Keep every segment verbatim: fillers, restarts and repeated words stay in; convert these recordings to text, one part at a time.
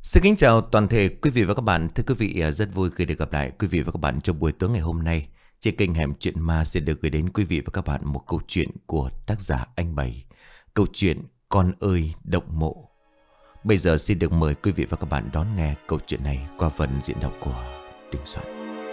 Xin kính chào toàn thể quý vị và các bạn. Thưa quý vị, à, rất vui khi được gặp lại quý vị và các bạn trong buổi tối ngày hôm nay. Trên kênh Hẻm Chuyện Ma sẽ được gửi đến quý vị và các bạn một câu chuyện của tác giả Anh Bảy. Câu chuyện Con ơi động mộ. Bây giờ xin được mời quý vị và các bạn đón nghe câu chuyện này qua phần diễn đọc của Đình Soạn.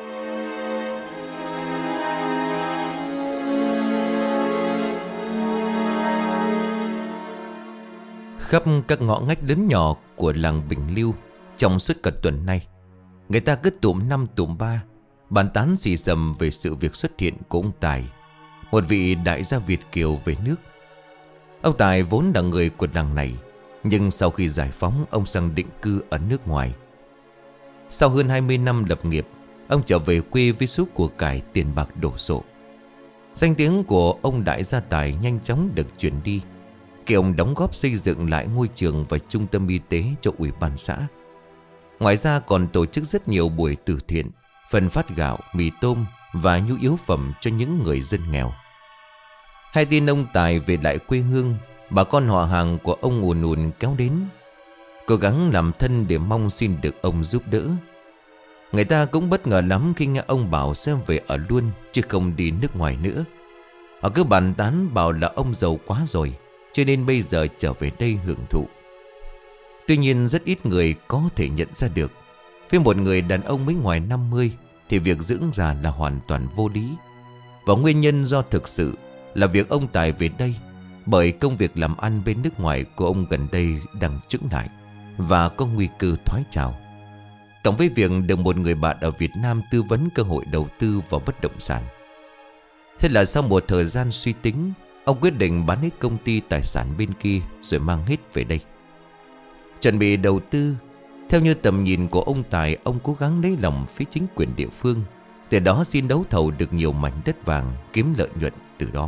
Khắp các ngõ ngách lớn nhỏ của làng Bình Liêu, trong suốt cả tuần nay, người ta cứ tụm năm tụm ba bàn tán xì xầm về sự việc xuất hiện của ông Tài, một vị đại gia Việt kiều về nước. Ông Tài vốn là người của làng này, nhưng sau khi giải phóng, ông sang định cư ở nước ngoài. Sau hơn hai mươi năm lập nghiệp, ông trở về quê với số của cải tiền bạc đổ sộ. Danh tiếng của ông đại gia Tài nhanh chóng được truyền đi khi ông đóng góp xây dựng lại ngôi trường và trung tâm y tế cho ủy ban xã. Ngoài ra còn tổ chức rất nhiều buổi từ thiện, phân phát gạo, mì tôm và nhu yếu phẩm cho những người dân nghèo. Hai tin ông Tài về lại quê hương, bà con họ hàng của ông ùn ùn kéo đến, cố gắng làm thân để mong xin được ông giúp đỡ. Người ta cũng bất ngờ lắm khi nghe ông bảo sẽ về ở luôn chứ không đi nước ngoài nữa. Họ cứ bàn tán bảo là ông giàu quá rồi, cho nên bây giờ trở về đây hưởng thụ. Tuy nhiên rất ít người có thể nhận ra được, với một người đàn ông mới ngoài năm mươi thì việc dưỡng già là hoàn toàn vô lý. Và nguyên nhân do thực sự là việc ông Tài về đây bởi công việc làm ăn bên nước ngoài của ông gần đây đang chững lại và có nguy cơ thoái trào. Cộng với việc được một người bạn ở Việt Nam tư vấn cơ hội đầu tư vào bất động sản. Thế là sau một thời gian suy tính, ông quyết định bán hết công ty tài sản bên kia rồi mang hết về đây, chuẩn bị đầu tư. Theo như tầm nhìn của ông Tài, ông cố gắng lấy lòng phía chính quyền địa phương, từ đó xin đấu thầu được nhiều mảnh đất vàng, kiếm lợi nhuận từ đó.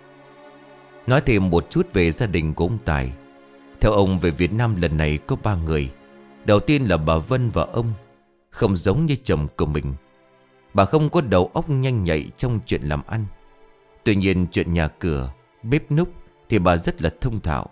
Nói thêm một chút về gia đình của ông Tài. Theo ông, về Việt Nam lần này có ba người. Đầu tiên là bà Vân và ông. Không giống như chồng của mình, bà không có đầu óc nhanh nhạy trong chuyện làm ăn. Tuy nhiên chuyện nhà cửa, bếp núc thì bà rất là thông thạo.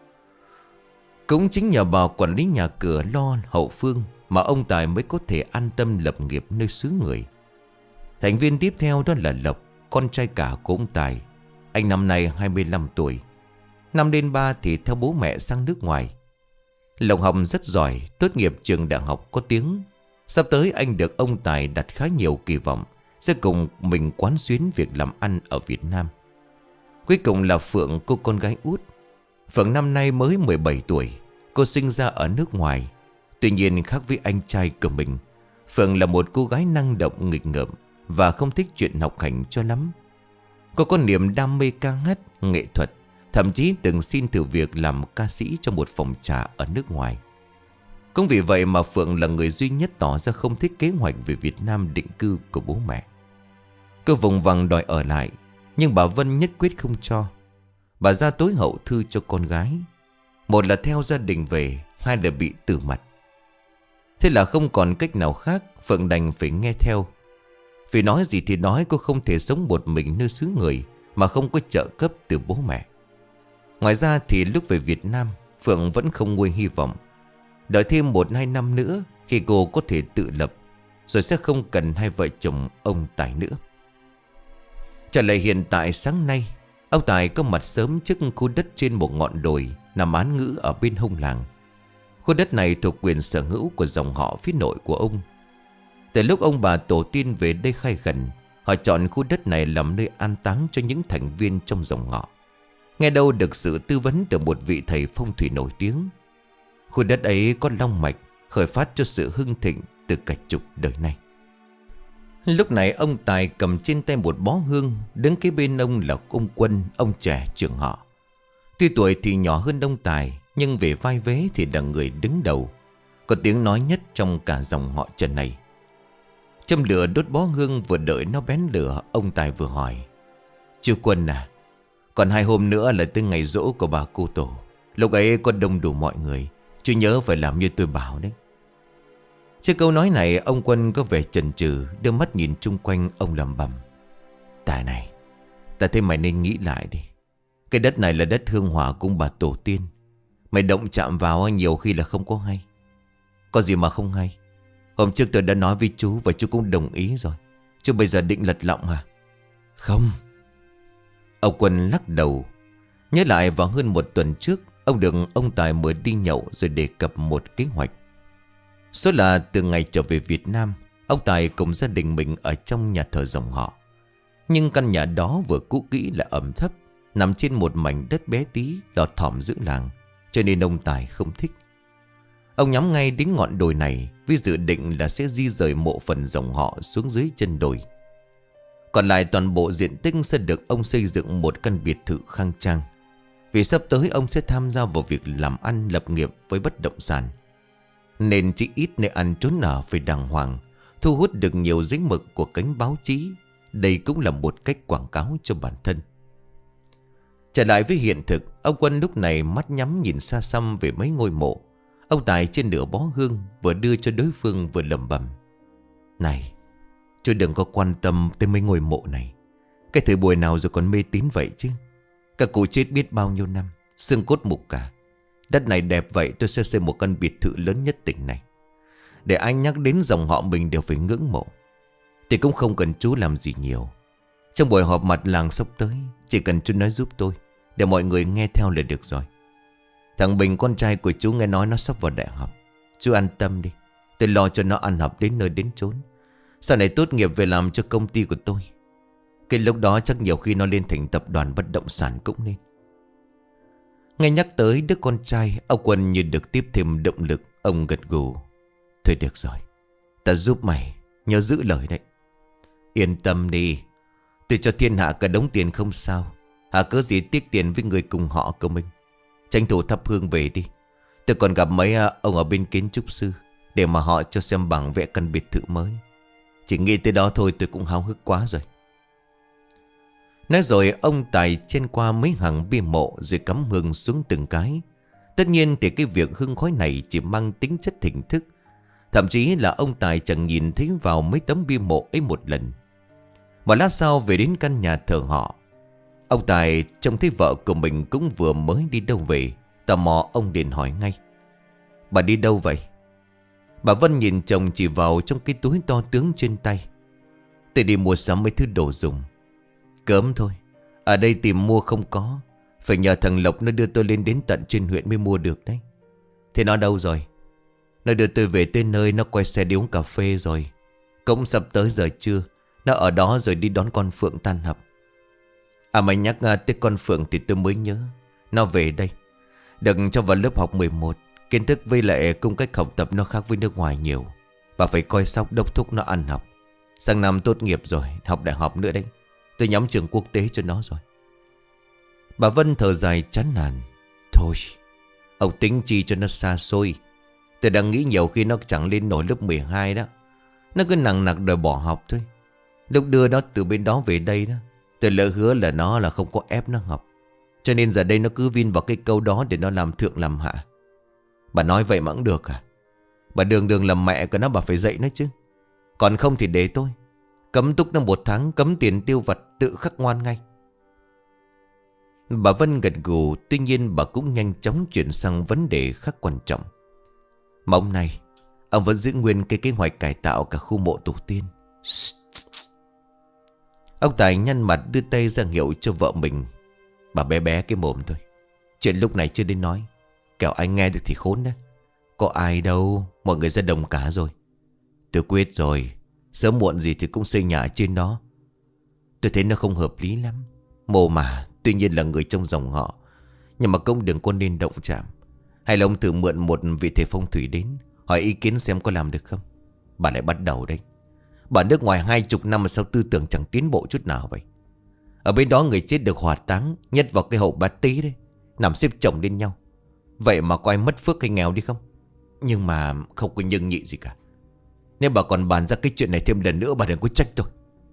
Cũng chính nhờ bà quản lý nhà cửa lo hậu phương mà ông Tài mới có thể an tâm lập nghiệp nơi xứ người. Thành viên tiếp theo đó là Lộc, con trai cả của ông Tài. Anh năm nay hai mươi lăm tuổi. Năm lên ba thì theo bố mẹ sang nước ngoài. Lộc học rất giỏi, tốt nghiệp trường đại học có tiếng. Sắp tới anh được ông Tài đặt khá nhiều kỳ vọng sẽ cùng mình quán xuyến việc làm ăn ở Việt Nam. Cuối cùng là Phượng, cô con gái út. Phượng năm nay mới mười bảy tuổi. Cô sinh ra ở nước ngoài. Tuy nhiên khác với anh trai của mình, Phượng là một cô gái năng động, nghịch ngợm và không thích chuyện học hành cho lắm. Cô có niềm đam mê ca hát, nghệ thuật, thậm chí từng xin thử việc làm ca sĩ cho một phòng trà ở nước ngoài. Cũng vì vậy mà Phượng là người duy nhất tỏ ra không thích kế hoạch về Việt Nam định cư của bố mẹ. Cô vùng vằng đòi ở lại, nhưng bà Vân nhất quyết không cho. Bà ra tối hậu thư cho con gái. Một là theo gia đình về, hai là bị từ mặt. Thế là không còn cách nào khác, Phượng đành phải nghe theo. Vì nói gì thì nói, cô không thể sống một mình nơi xứ người mà không có trợ cấp từ bố mẹ. Ngoài ra thì lúc về Việt Nam, Phượng vẫn không nguôi hy vọng. Đợi thêm một hai năm nữa, khi cô có thể tự lập, rồi sẽ không cần hai vợ chồng ông Tài nữa. Trở lại hiện tại, sáng nay ông Tài có mặt sớm trước khu đất trên một ngọn đồi nằm án ngữ ở bên hông làng. Khu đất này thuộc quyền sở hữu của dòng họ phía nội của ông. Từ lúc ông bà tổ tiên về đây khai khẩn, họ chọn khu đất này làm nơi an táng cho những thành viên trong dòng họ. Nghe đâu được sự tư vấn từ một vị thầy phong thủy nổi tiếng. Khu đất ấy có long mạch khởi phát cho sự hưng thịnh từ cả chục đời nay. Lúc này ông Tài cầm trên tay một bó hương, đứng kế bên ông là ông Quân, ông trẻ trưởng họ. Tuy tuổi thì nhỏ hơn ông Tài, nhưng về vai vế thì là người đứng đầu, có tiếng nói nhất trong cả dòng họ Trần này. Châm lửa đốt bó hương, vừa đợi nó bén lửa, ông Tài vừa hỏi: "Chú Quân à, còn hai hôm nữa là tới ngày giỗ của bà cô tổ. Lúc ấy có đông đủ mọi người, chú nhớ phải làm như tôi bảo đấy." Trước câu nói này, ông Quân có vẻ chần chừ, đưa mắt nhìn chung quanh. Ông lẩm bẩm: "Tài này, ta thấy mày nên nghĩ lại đi. Cái đất này là đất hương hỏa của bà tổ tiên. Mày động chạm vào nhiều khi là không có hay. Có gì mà không hay? Hôm trước tôi đã nói với chú và chú cũng đồng ý rồi. Chú bây giờ định lật lọng à? Không. Ông Quân lắc đầu. Nhớ lại vào hơn một tuần trước, ông được ông Tài mời đi nhậu rồi đề cập một kế hoạch. Số là từ ngày trở về Việt Nam, ông Tài cùng gia đình mình ở trong nhà thờ dòng họ. Nhưng căn nhà đó vừa cũ kỹ lại ẩm thấp, nằm trên một mảnh đất bé tí lọt thỏm giữa làng, cho nên ông Tài không thích. Ông nhắm ngay đến ngọn đồi này với dự định là sẽ di rời mộ phần dòng họ xuống dưới chân đồi. Còn lại toàn bộ diện tích sẽ được ông xây dựng một căn biệt thự khang trang. Vì sắp tới ông sẽ tham gia vào việc làm ăn lập nghiệp với bất động sản, nên chỉ ít nơi ăn trốn ở phải đàng hoàng, thu hút được nhiều dính mực của cánh báo chí. Đây cũng là một cách quảng cáo cho bản thân. Trở lại với hiện thực, ông Quân lúc này mắt nhắm nhìn xa xăm về mấy ngôi mộ. Ông Tài trên nửa bó hương vừa đưa cho đối phương vừa lẩm bẩm: Này, chú đừng có quan tâm tới mấy ngôi mộ này. Cái thời buổi nào rồi còn mê tín vậy chứ? Các cụ chết biết bao nhiêu năm, xương cốt mục cả. Đất này đẹp vậy, tôi sẽ xây một căn biệt thự lớn nhất tỉnh này, để anh nhắc đến dòng họ mình đều phải ngưỡng mộ. Thì cũng không cần chú làm gì nhiều. Trong buổi họp mặt làng sắp tới, chỉ cần chú nói giúp tôi, để mọi người nghe theo là được rồi. Thằng Bình con trai của chú nghe nói nó sắp vào đại học. Chú an tâm đi, tôi lo cho nó ăn học đến nơi đến chốn. Sau này tốt nghiệp về làm cho công ty của tôi. Cái lúc đó chắc nhiều khi nó lên thành tập đoàn bất động sản cũng nên. Nghe nhắc tới đứa con trai, ông Quân như được tiếp thêm động lực. Ông gật gù: Thôi được rồi, ta giúp mày, nhớ giữ lời đấy. Yên tâm đi, tôi cho thiên hạ cả đống tiền không sao. Hả cớ gì tiếc tiền với người cùng họ của mình. Tranh thủ thắp hương về đi. Tôi còn gặp mấy ông ở bên kiến trúc sư, để mà họ cho xem bảng vẽ căn biệt thự mới. Chỉ nghĩ tới đó thôi tôi cũng háo hức quá rồi. Nói rồi ông Tài chen qua mấy hàng bia mộ rồi cắm hương xuống từng cái. Tất nhiên thì cái việc hương khói này chỉ mang tính chất hình thức. Thậm chí là ông Tài chẳng nhìn thấy vào mấy tấm bia mộ ấy một lần. Và lát sau về đến căn nhà thờ họ, ông Tài trông thấy vợ của mình cũng vừa mới đi đâu về. Tò mò ông liền hỏi ngay: Bà đi đâu vậy? Bà Vân nhìn chồng chỉ vào trong cái túi to tướng trên tay: Tôi đi mua sắm mấy thứ đồ dùng. Cớm thôi, ở đây tìm mua không có, phải nhờ thằng Lộc nó đưa tôi lên đến tận trên huyện mới mua được đấy. Thế nó đâu rồi? Nó đưa tôi về tới nơi, nó quay xe đi uống cà phê rồi. Cũng sắp tới giờ trưa, nó ở đó rồi đi đón con Phượng tan học. À mày nhắc tới con Phượng thì tôi mới nhớ. Nó về đây, được cho vào lớp học mười một. Kiến thức với lại cung cách học tập nó khác với nước ngoài nhiều. Bà phải coi sóc đốc thúc nó ăn học. Sang năm tốt nghiệp rồi, học đại học nữa đấy. Tôi nhắm trường quốc tế cho nó rồi. Bà Vân thở dài chán nản: Thôi, ông tính chi cho nó xa xôi. Tôi đang nghĩ nhiều khi nó chẳng lên nổi lớp mười hai đó. Nó cứ nặng nặc đòi bỏ học thôi. Lúc đưa nó từ bên đó về đây đó, tôi lỡ hứa là nó là không có ép nó học. Cho nên giờ đây nó cứ vin vào cái câu đó để nó làm thượng làm hạ. Bà nói vậy mà cũng được à? Bà đường đường làm mẹ của nó, bà phải dạy nó chứ. Còn không thì để tôi cấm túc nó một tháng, cấm tiền tiêu vặt, tự khắc ngoan ngay. Bà Vân gật gù. Tuy nhiên bà cũng nhanh chóng chuyển sang vấn đề khác quan trọng. Mà hôm nay ông vẫn giữ nguyên cái kế hoạch cải tạo cả khu mộ tổ tiên. Ông Tài nhăn mặt đưa tay ra hiệu cho vợ mình: Bà bé bé cái mồm thôi, chuyện lúc này chưa đến nói. Kẻo anh nghe được thì khốn đấy. Có ai đâu, mọi người ra đồng cả rồi. Tôi quyết rồi, sớm muộn gì thì cũng xây nhà ở trên đó. Tôi thấy nó không hợp lý lắm. Mồ mà tuy nhiên là người trong dòng họ, nhưng mà cũng đừng có nên động chạm. Hay là ông thử mượn một vị thầy phong thủy đến, hỏi ý kiến xem có làm được không. Bà lại bắt đầu đấy. Bà nước ngoài hai chục năm mà sao tư tưởng chẳng tiến bộ chút nào vậy? Ở bên đó người chết được hỏa táng nhét vào cái hậu bát tí đấy, nằm xếp chồng lên nhau. Vậy mà có ai mất phước hay nghèo đi không? Nhưng mà không có nhưng nhị gì cả. Nếu bà còn bàn ra cái chuyện này thêm lần nữa, bà đừng có trách tôi.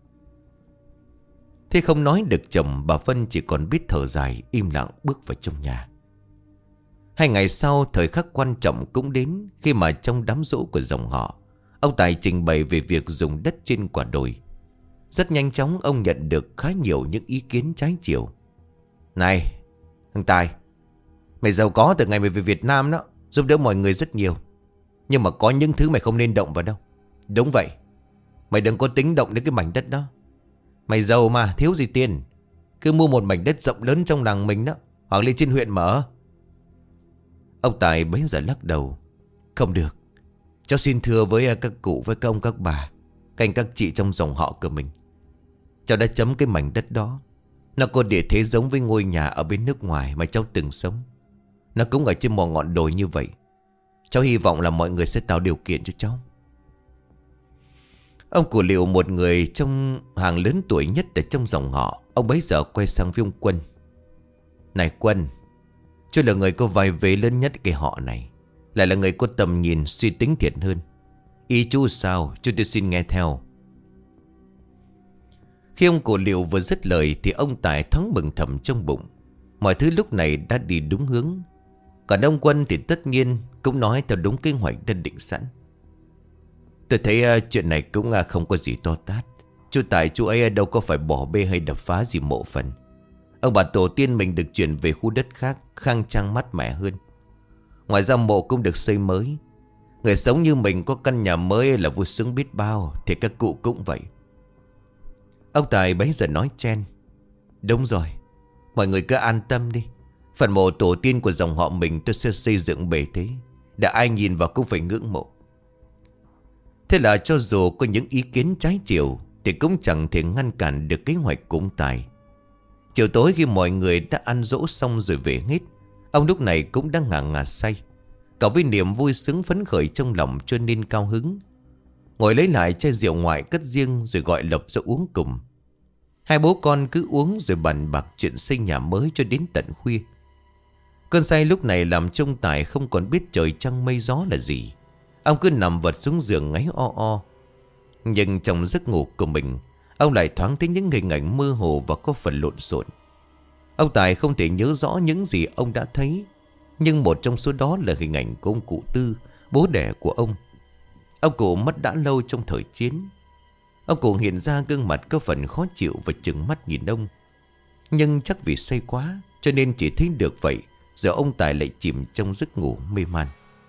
Thế không nói được chồng, bà Vân chỉ còn biết thở dài, im lặng bước vào trong nhà. Hai ngày sau, thời khắc quan trọng cũng đến, khi mà trong đám giỗ của dòng họ, ông Tài trình bày về việc dùng đất trên quả đồi. Rất nhanh chóng ông nhận được khá nhiều những ý kiến trái chiều. Này thằng Tài, mày giàu có từ ngày mày về Việt Nam đó, giúp đỡ mọi người rất nhiều. Nhưng mà có những thứ mày không nên động vào đâu. Đúng vậy. Mày đừng có tính động đến cái mảnh đất đó. Mày giàu mà thiếu gì tiền. Cứ mua một mảnh đất rộng lớn trong làng mình đó, hoặc lên trên huyện mở. Ông Tài bấy giờ lắc đầu. Không được. Cháu xin thưa với các cụ, với các ông các bà, các anh các chị trong dòng họ của mình. Cháu đã chấm cái mảnh đất đó. Nó có địa thế giống với ngôi nhà ở bên nước ngoài mà cháu từng sống. Nó cũng ở trên một ngọn đồi như vậy. Cháu hy vọng là mọi người sẽ tạo điều kiện cho cháu. Ông cụ Liệu, một người trong hàng lớn tuổi nhất ở trong dòng họ, ông bấy giờ quay sang với ông Quân. Này Quân, chú là người có vai vế lớn nhất cái họ này, lại là người có tầm nhìn suy tính thiện hơn. Ý chú sao, chú tôi xin nghe theo. Khi ông cụ Liệu vừa dứt lời thì ông Tài thoáng mừng thầm trong bụng. Mọi thứ lúc này đã đi đúng hướng. Còn ông Quân thì tất nhiên cũng nói theo đúng kế hoạch đã định sẵn. Tôi thấy uh, chuyện này cũng uh, không có gì to tát. Chú Tài chú ấy đâu có phải bỏ bê hay đập phá gì mộ phần. Ông bà tổ tiên mình được chuyển về khu đất khác, khang trang mát mẻ hơn. Ngoài ra mộ cũng được xây mới. Người sống như mình có căn nhà mới là vui sướng biết bao, thì các cụ cũng vậy. Ông Tài bấy giờ nói chen. Đúng rồi, mọi người cứ an tâm đi. Phần mộ tổ tiên của dòng họ mình tôi sẽ xây dựng bề thế, để ai nhìn vào cũng phải ngưỡng mộ. Thế là cho dù có những ý kiến trái chiều thì cũng chẳng thể ngăn cản được kế hoạch của ông Tài. Chiều tối khi mọi người đã ăn dỗ xong rồi về hết, ông lúc này cũng đang ngả ngả say. Cả với niềm vui sướng phấn khởi trong lòng cho nên cao hứng. Ngồi lấy lại chai rượu ngoại cất riêng rồi gọi Lộc ra uống cùng. Hai bố con cứ uống rồi bàn bạc chuyện xây nhà mới cho đến tận khuya. Cơn say lúc này làm cho ông Tài không còn biết trời trăng mây gió là gì. Ông cứ nằm vật xuống giường ngáy o o. Nhưng trong giấc ngủ của mình, ông lại thoáng thấy những hình ảnh mơ hồ và có phần lộn xộn. Ông Tài không thể nhớ rõ những gì ông đã thấy, nhưng một trong số đó là hình ảnh của ông cụ Tư, bố đẻ của ông. Ông cụ mất đã lâu trong thời chiến. Ông cụ hiện ra gương mặt có phần khó chịu và trừng mắt nhìn ông. Nhưng chắc vì say quá cho nên chỉ thấy được vậy, rồi ông Tài lại chìm trong giấc ngủ mê man.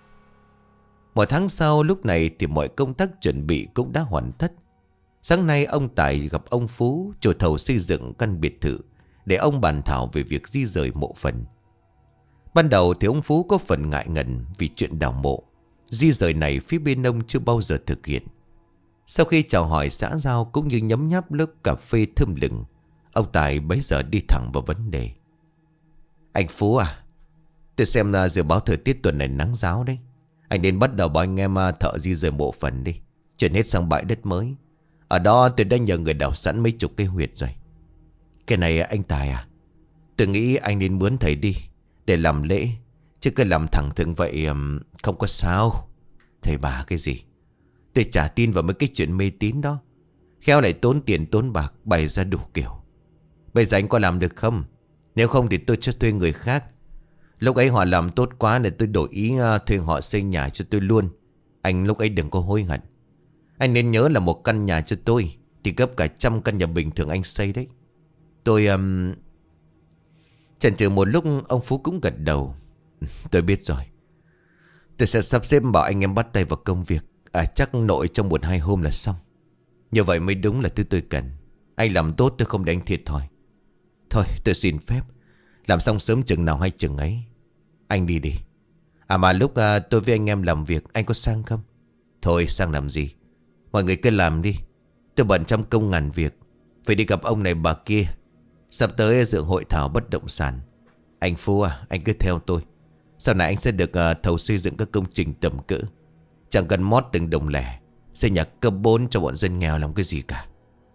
Một tháng sau lúc này thì mọi công tác chuẩn bị cũng đã hoàn tất. Sáng nay ông Tài gặp ông Phú, chủ thầu xây dựng căn biệt thự, để ông bàn thảo về việc di rời mộ phần. Ban đầu thì ông Phú có phần ngại ngần vì chuyện đào mộ. Di rời này phía bên ông chưa bao giờ thực hiện. Sau khi chào hỏi xã giao cũng như nhấm nháp lớp cà phê thơm lừng, ông Tài bấy giờ đi thẳng vào vấn đề. Anh Phú à, tôi xem là dự báo thời tiết tuần này nắng ráo đấy. Anh nên bắt đầu bảo anh em thợ di rời mộ phần đi, chuyển hết sang bãi đất mới. Ở đó tôi đã nhờ người đào sẵn mấy chục cái huyệt rồi. Cái này anh Tài à, tôi nghĩ anh nên mướn thầy đi để làm lễ, chứ cứ làm thẳng thừng vậy không có sao. Thầy bà cái gì, tôi chả tin vào mấy cái chuyện mê tín đó. Khéo lại tốn tiền tốn bạc bày ra đủ kiểu. Bây giờ anh có làm được không? Nếu không thì tôi sẽ thuê người khác. Lúc ấy họ làm tốt quá để tôi đổi ý thuê họ xây nhà cho tôi luôn. Anh lúc ấy đừng có hối hận. Anh nên nhớ là một căn nhà cho tôi thì gấp cả trăm căn nhà bình thường anh xây đấy. Tôi um... chần chừ một lúc ông Phú cũng gật đầu. Tôi biết rồi. Tôi sẽ sắp xếp bảo anh em bắt tay vào công việc. À chắc nội trong một hai hôm là xong. Như vậy mới đúng là thứ tôi cần. Anh làm tốt tôi không để anh thiệt thòi. Thôi tôi xin phép. Làm xong sớm chừng nào hay chừng ấy. Anh đi đi. À mà lúc à, tôi với anh em làm việc, anh có sang không? Thôi sang làm gì, mọi người cứ làm đi. Tôi bận trăm công ngàn việc, phải đi gặp ông này bà kia. Sắp tới dự hội thảo bất động sản. Anh Phú à, anh cứ theo tôi. Sau này anh sẽ được à, thầu xây dựng các công trình tầm cỡ. Chẳng cần mót từng đồng lẻ, xây nhà cấp bốn cho bọn dân nghèo làm cái gì cả.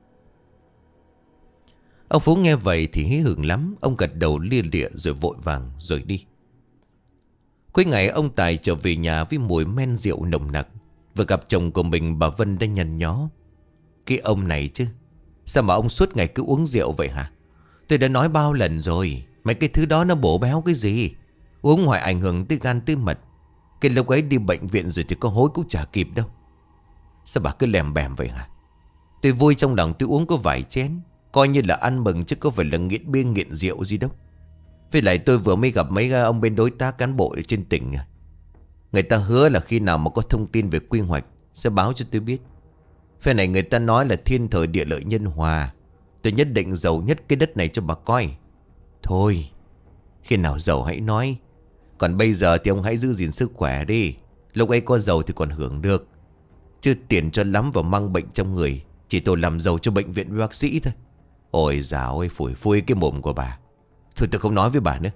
Ông Phú nghe vậy thì hí hửng lắm. Ông gật đầu lia lịa rồi vội vàng rời đi. Cuối ngày ông Tài trở về nhà với mùi men rượu nồng nặc. Vừa gặp chồng của mình bà Vân đã nhăn nhó. Cái ông này chứ, sao mà ông suốt ngày cứ uống rượu vậy hả? Tôi đã nói bao lần rồi, mấy cái thứ đó nó bổ béo cái gì. Uống hoài ảnh hưởng tới gan tới mật. Cái lúc ấy đi bệnh viện rồi thì có hối cũng chả kịp đâu. Sao bà cứ lèm bèm vậy hả? Tôi vui trong lòng tôi uống có vài chén, coi như là ăn mừng chứ có phải là nghiện bia nghiện rượu gì đâu. Với lại tôi vừa mới gặp mấy ông bên đối tác cán bộ ở trên tỉnh. Người ta hứa là khi nào mà có thông tin về quy hoạch sẽ báo cho tôi biết. Phe này người ta nói là thiên thời địa lợi nhân hòa. Tôi nhất định giàu nhất cái đất này cho bà coi. Thôi, khi nào giàu hãy nói. Còn bây giờ thì ông hãy giữ gìn sức khỏe đi. Lúc ấy có giàu thì còn hưởng được. Chứ tiền cho lắm và mang bệnh trong người. Chỉ tôi làm giàu cho bệnh viện với bác sĩ thôi. Ôi dào ơi, phủi phui cái mồm của bà. Thôi tôi không nói với bà nữa.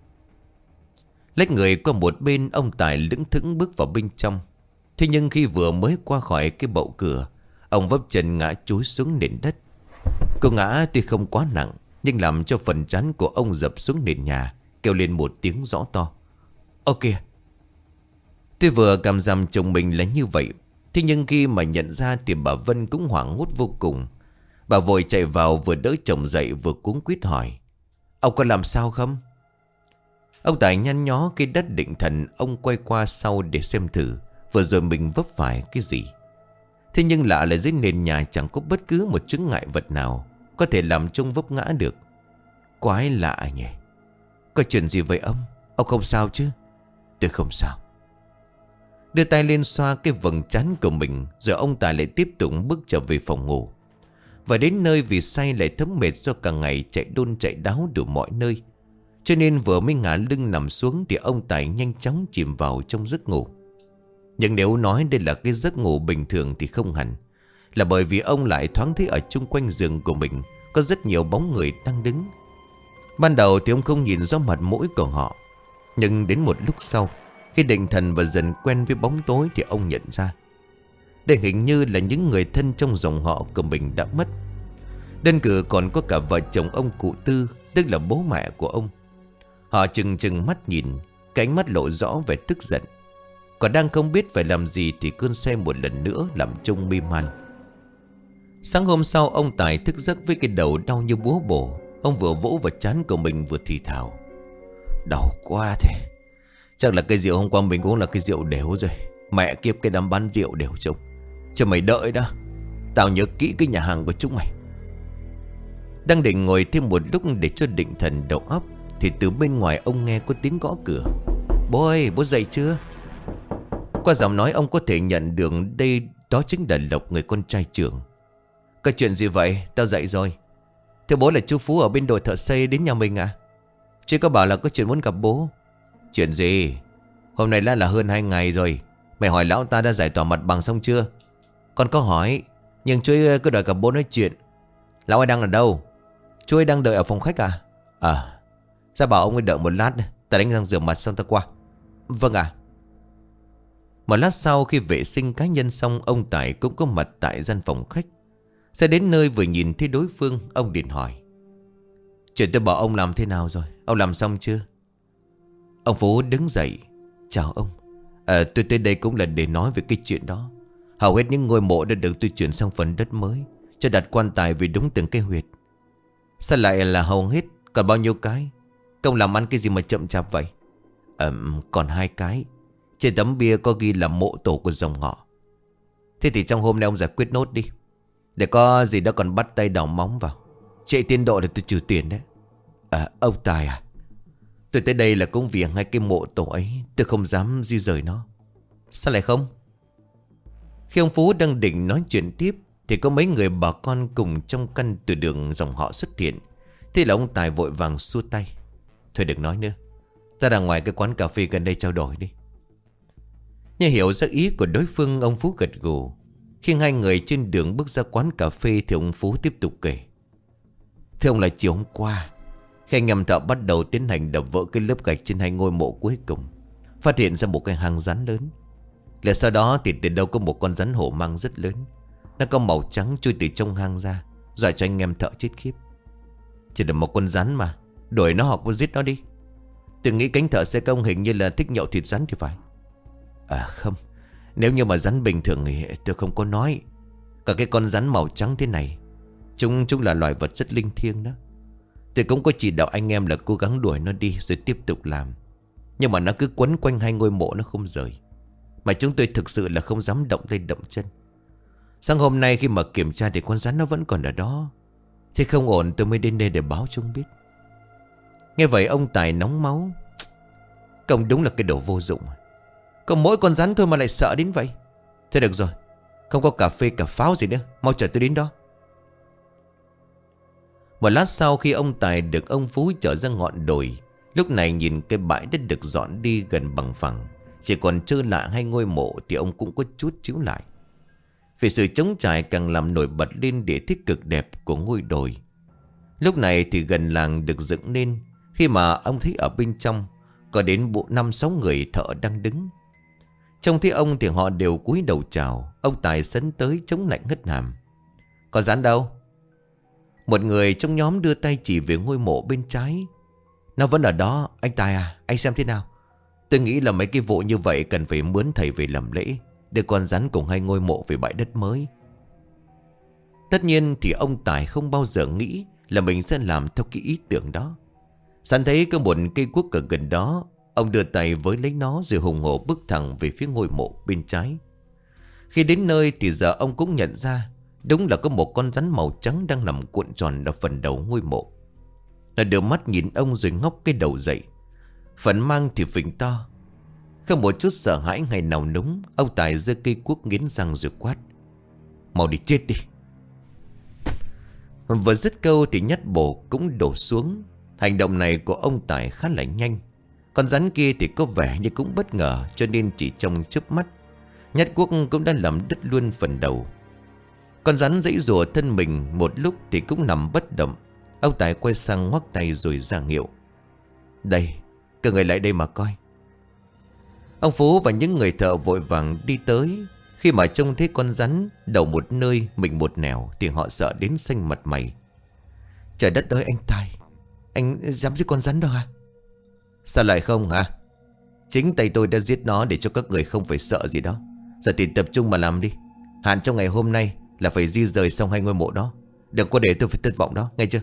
Lách người qua một bên, ông Tài lững thững bước vào bên trong. Thế nhưng khi vừa mới qua khỏi cái bậu cửa, ông vấp chân ngã chúi xuống nền đất. Cô ngã tuy không quá nặng, nhưng làm cho phần trán của ông dập xuống nền nhà, kêu lên một tiếng rõ to. Ơ kìa! Tôi vừa cảm giảm chồng mình là như vậy. Thế nhưng khi mà nhận ra thì bà Vân cũng hoảng hốt vô cùng. Bà vội chạy vào, vừa đỡ chồng dậy vừa cuống quýt hỏi: Ông có làm sao không? Ông Tài nhăn nhó cái đất định thần. Ông quay qua sau để xem thử vừa rồi mình vấp phải cái gì. Thế nhưng lạ là dưới nền nhà chẳng có bất cứ một chướng ngại vật nào có thể làm trông vấp ngã được. Quái lạ nhỉ. Có chuyện gì vậy ông? Ông không sao chứ? Tôi không sao. Đưa tay lên xoa cái vầng trán của mình, rồi ông Tài lại tiếp tục bước trở về phòng ngủ. Và đến nơi vì say lại thấm mệt do cả ngày chạy đôn chạy đáo đủ mọi nơi, cho nên vừa mới ngả lưng nằm xuống thì ông Tài nhanh chóng chìm vào trong giấc ngủ. Nhưng nếu nói đây là cái giấc ngủ bình thường thì không hẳn. Là bởi vì ông lại thoáng thấy ở chung quanh giường của mình có rất nhiều bóng người đang đứng. Ban đầu thì ông không nhìn rõ mặt mũi của họ, nhưng đến một lúc sau, khi định thần và dần quen với bóng tối thì ông nhận ra đây hình như là những người thân trong dòng họ của mình đã mất. Đơn cử còn có cả vợ chồng ông cụ Tư, tức là bố mẹ của ông. Họ chừng chừng mắt nhìn, cái ánh mắt lộ rõ vẻ tức giận. Còn đang không biết phải làm gì thì cơn say một lần nữa làm trông mê man. Sáng hôm sau, ông Tài thức giấc với cái đầu đau như búa bổ. Ông vừa vỗ vào trán của mình vừa thì thào: Đau quá thế. Chắc là cái rượu hôm qua mình uống là cái rượu đều rồi. Mẹ kiếp cái đám bán rượu đều trông. Cho mày đợi đã, tao nhớ kỹ cái nhà hàng của chúng mày. Đang định ngồi thêm một lúc để cho định thần đầu óc thì từ bên ngoài ông nghe có tiếng gõ cửa. Bố ơi, bố dậy chưa? Qua giọng nói ông có thể nhận được đây đó chính là Lộc, người con trai trưởng. Có chuyện gì vậy? Tao dậy rồi. Thưa bố là chú Phú ở bên đội thợ xây đến nhà mình à? Chứ có bảo là có chuyện muốn gặp bố. Chuyện gì? Hôm nay đã là hơn hai ngày rồi. Mày hỏi lão ta đã giải tỏa mặt bằng xong chưa? Con có hỏi, nhưng chú ấy cứ đợi gặp bố nói chuyện. Lão ấy đang ở đâu? Chú ấy đang đợi ở phòng khách à? À, sao bảo ông ấy đợi một lát. Ta đánh răng rửa mặt xong ta qua. Vâng ạ. Một lát sau, khi vệ sinh cá nhân xong, ông Tài cũng có mặt tại gian phòng khách. Sẽ đến nơi vừa nhìn thấy đối phương, ông điện hỏi: Chuyện tôi bảo ông làm thế nào rồi? Ông làm xong chưa? Ông Phú đứng dậy: Chào ông. à, Tôi tới đây cũng là để nói về cái chuyện đó. Hầu hết những ngôi mộ đã được tôi chuyển sang phần đất mới, cho đặt quan tài vì đúng từng cái huyệt. Sao lại là hầu hết? Còn bao nhiêu cái? Công làm ăn cái gì mà chậm chạp vậy? à, Còn hai cái. Trên tấm bia có ghi là mộ tổ của dòng họ. Thế thì trong hôm nay ông giải quyết nốt đi, để có gì đó còn bắt tay đào móng vào. Chạy tiến độ để tôi trừ tiền đấy. À, ông Tài à, tôi tới đây là cũng vì hai cái mộ tổ ấy. Tôi không dám di rời nó. Sao lại không? Khi ông Phú đang định nói chuyện tiếp thì có mấy người bà con cùng trong căn từ đường dòng họ xuất hiện. Thế là ông Tài vội vàng xua tay: Thôi đừng nói nữa, ta ra ngoài cái quán cà phê gần đây trao đổi đi. Như hiểu ra ý của đối phương, ông Phú gật gù. Khi hai người trên đường bước ra quán cà phê thì ông Phú tiếp tục kể: Thưa ông, là chiều hôm qua, khi anh em thợ bắt đầu tiến hành đập vỡ cái lớp gạch trên hai ngôi mộ cuối cùng, phát hiện ra một cái hang rắn lớn. Là sau đó thì từ đâu có một con rắn hổ mang rất lớn. Nó có màu trắng chui từ trong hang ra, dọa cho anh em thợ chết khiếp. Chỉ là một con rắn mà, đuổi nó hoặc có giết nó đi. Tôi nghĩ cánh thợ xe công hình như là thích nhậu thịt rắn thì phải. À không, nếu như mà rắn bình thường thì tôi không có nói. Cả cái con rắn màu trắng thế này, Chúng chúng là loài vật rất linh thiêng đó. Tôi cũng có chỉ đạo anh em là cố gắng đuổi nó đi rồi tiếp tục làm. Nhưng mà nó cứ quấn quanh hai ngôi mộ nó không rời. Mà chúng tôi thực sự là không dám động tay động chân. Sáng hôm nay khi mà kiểm tra thì con rắn nó vẫn còn ở đó. Thế không ổn, tôi mới đến đây để báo chúng biết. Nghe vậy ông Tài nóng máu: Công đúng là cái đồ vô dụng. Có mỗi con rắn thôi mà lại sợ đến vậy. Thế được rồi, không có cà phê cà pháo gì nữa, mau chở tôi đến đó. Một lát sau khi ông Tài được ông Phú chở ra ngọn đồi, lúc này nhìn cái bãi đất được dọn đi gần bằng phẳng, chỉ còn trơ lại hai ngôi mộ thì ông cũng có chút chíu lại. Vì sự trống trải càng làm nổi bật lên địa thiết cực đẹp của ngôi đồi. Lúc này thì gần làng được dựng nên, khi mà ông thấy ở bên trong có đến bộ năm sáu người thợ đang đứng. Trông thấy ông thì họ đều cúi đầu chào. Ông Tài sấn tới chống lạnh ngất hàm. Có rắn đâu? Một người trong nhóm đưa tay chỉ về ngôi mộ bên trái. Nó vẫn ở đó. Anh Tài à, anh xem thế nào? Tôi nghĩ là mấy cái vụ như vậy cần phải mướn thầy về làm lễ, để con rắn cùng hai ngôi mộ về bãi đất mới. Tất nhiên thì ông Tài không bao giờ nghĩ là mình sẽ làm theo cái ý tưởng đó. Sẵn thấy có một cây cuốc ở gần đó, ông đưa tay với lấy nó rồi hùng hổ bước thẳng về phía ngôi mộ bên trái. Khi đến nơi thì giờ ông cũng nhận ra đúng là có một con rắn màu trắng đang nằm cuộn tròn ở phần đầu ngôi mộ. Nó đưa mắt nhìn ông rồi ngóc cái đầu dậy. Phần mang thì phình to. Không một chút sợ hãi hay nào núng, ông Tài giơ cây cuốc nghiến răng rồi quát: mau đi chết đi. Vừa dứt câu thì nhát bổ cũng đổ xuống. Hành động này của ông Tài khá là nhanh. Con rắn kia thì có vẻ như cũng bất ngờ, cho nên chỉ trong chớp mắt, nhát cuốc cũng đã làm đứt luôn phần đầu. Con rắn giãy giụa thân mình một lúc thì cũng nằm bất động. Ông Tài quay sang ngoắc tay rồi ra hiệu: đây, các người lại đây mà coi. Ông Phú và những người thợ vội vàng đi tới. Khi mà trông thấy con rắn đầu một nơi mình một nẻo thì họ sợ đến xanh mặt mày. Trời đất ơi anh Tài, anh dám giết con rắn đâu hả? Sao lại không hả? Chính tay tôi đã giết nó để cho các người không phải sợ gì đó. Giờ thì tập trung mà làm đi. Hạn trong ngày hôm nay là phải di rời xong hai ngôi mộ đó. Đừng có để tôi phải thất vọng đó, nghe chưa?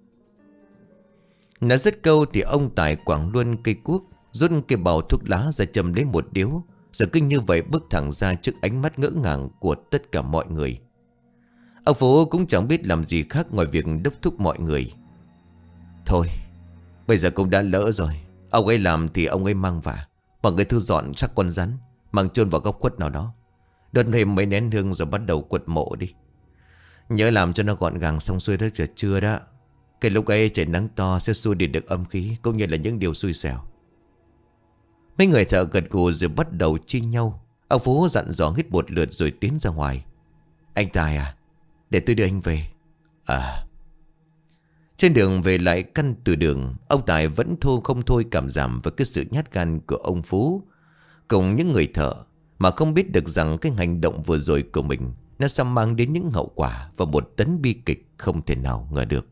Nói dứt câu thì ông Tài quẳng luôn cây cuốc, rút cái bào thuốc lá ra châm lấy một điếu, rồi cứ như vậy bước thẳng ra trước ánh mắt ngỡ ngàng của tất cả mọi người. Ông Phú cũng chẳng biết làm gì khác ngoài việc đốc thúc mọi người. Thôi, bây giờ cũng đã lỡ rồi. Ông ấy làm thì ông ấy mang vả. Mọi người thu dọn xác con rắn, mang chôn vào góc khuất nào đó, đốt thêm mấy nén hương rồi bắt đầu quật mộ đi. Nhớ làm cho nó gọn gàng xong xuôi rất là trưa đó. Cái lúc ấy trời nắng to sẽ xua đi được âm khí, cũng như là những điều xui xẻo. Mấy người thợ gật gù rồi bắt đầu chia nhau. Ông Phú dặn dò hít một lượt rồi tiến ra ngoài. Anh Tài à, để tôi đưa anh về. À. Trên đường về lại căn từ đường, ông Tài vẫn thô không thôi cảm giảm với cái sự nhát gan của ông Phú cùng những người thợ, mà không biết được rằng cái hành động vừa rồi của mình nó sẽ mang đến những hậu quả và một tấn bi kịch không thể nào ngờ được.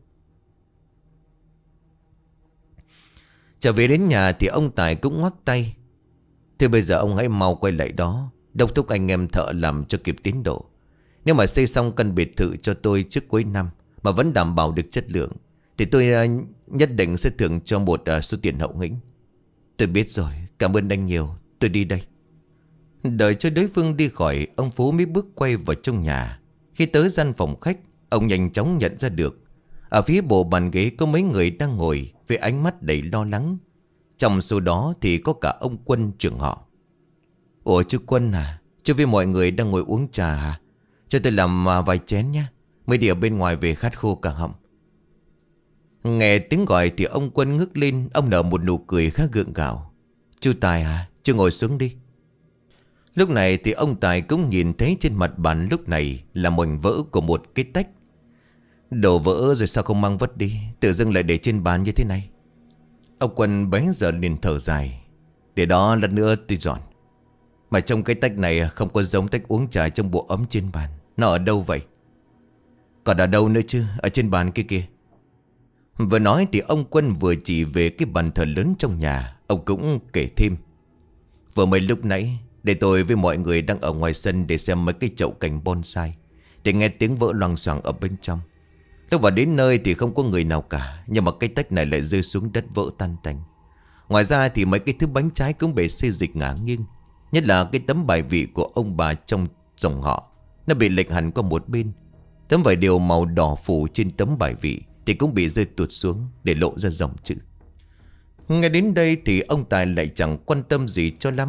Trở về đến nhà thì ông Tài cũng ngoắc tay: thế bây giờ ông hãy mau quay lại đó, đốc thúc anh em thợ làm cho kịp tiến độ. Nếu mà xây xong căn biệt thự cho tôi trước cuối năm mà vẫn đảm bảo được chất lượng thì tôi uh, nhất định sẽ thưởng cho một uh, số tiền hậu hĩnh. Tôi biết rồi, cảm ơn anh nhiều, tôi đi đây. Đợi cho đối phương đi khỏi, ông Phú mới bước quay vào trong nhà. Khi tới gian phòng khách, ông nhanh chóng nhận ra được ở phía bộ bàn ghế có mấy người đang ngồi với ánh mắt đầy lo lắng. Trong số đó thì có cả ông Quân trưởng họ. Ủa chú Quân à, chú với mọi người đang ngồi uống trà hả? Cho tôi làm vài chén nhé, mấy đĩa bên ngoài về khát khô cả họng. Nghe tiếng gọi thì ông Quân ngước lên, ông nở một nụ cười khá gượng gạo. Chú Tài à, chú ngồi xuống đi. Lúc này thì ông Tài cũng nhìn thấy trên mặt bàn lúc này là mảnh vỡ của một cái tách. Đồ vỡ rồi sao không mang vứt đi, tự dưng lại để trên bàn như thế này. Ông Quân bấy giờ liền thở dài: để đó lần nữa tôi dọn. Mà trong cái tách này không có giống tách uống trà trong bộ ấm trên bàn. Nó ở đâu vậy? Còn ở đâu nữa chứ? Ở trên bàn kia kìa. Vừa nói thì ông Quân vừa chỉ về cái bàn thờ lớn trong nhà. Ông cũng kể thêm: vừa mới lúc nãy, để tôi với mọi người đang ở ngoài sân để xem mấy cái chậu cảnh bonsai, thì nghe tiếng vỡ loằng xoảng ở bên trong. Lúc vào đến nơi thì không có người nào cả, nhưng mà cái tách này lại rơi xuống đất vỡ tan tành. Ngoài ra thì mấy cái thứ bánh trái cũng bị xê dịch ngả nghiêng. Nhất là cái tấm bài vị của ông bà trong dòng họ, nó bị lệch hẳn qua một bên. Tấm vải điều màu đỏ phủ trên tấm bài vị thì cũng bị rơi tuột xuống để lộ ra dòng chữ. Nghe đến đây thì ông Tài lại chẳng quan tâm gì cho lắm.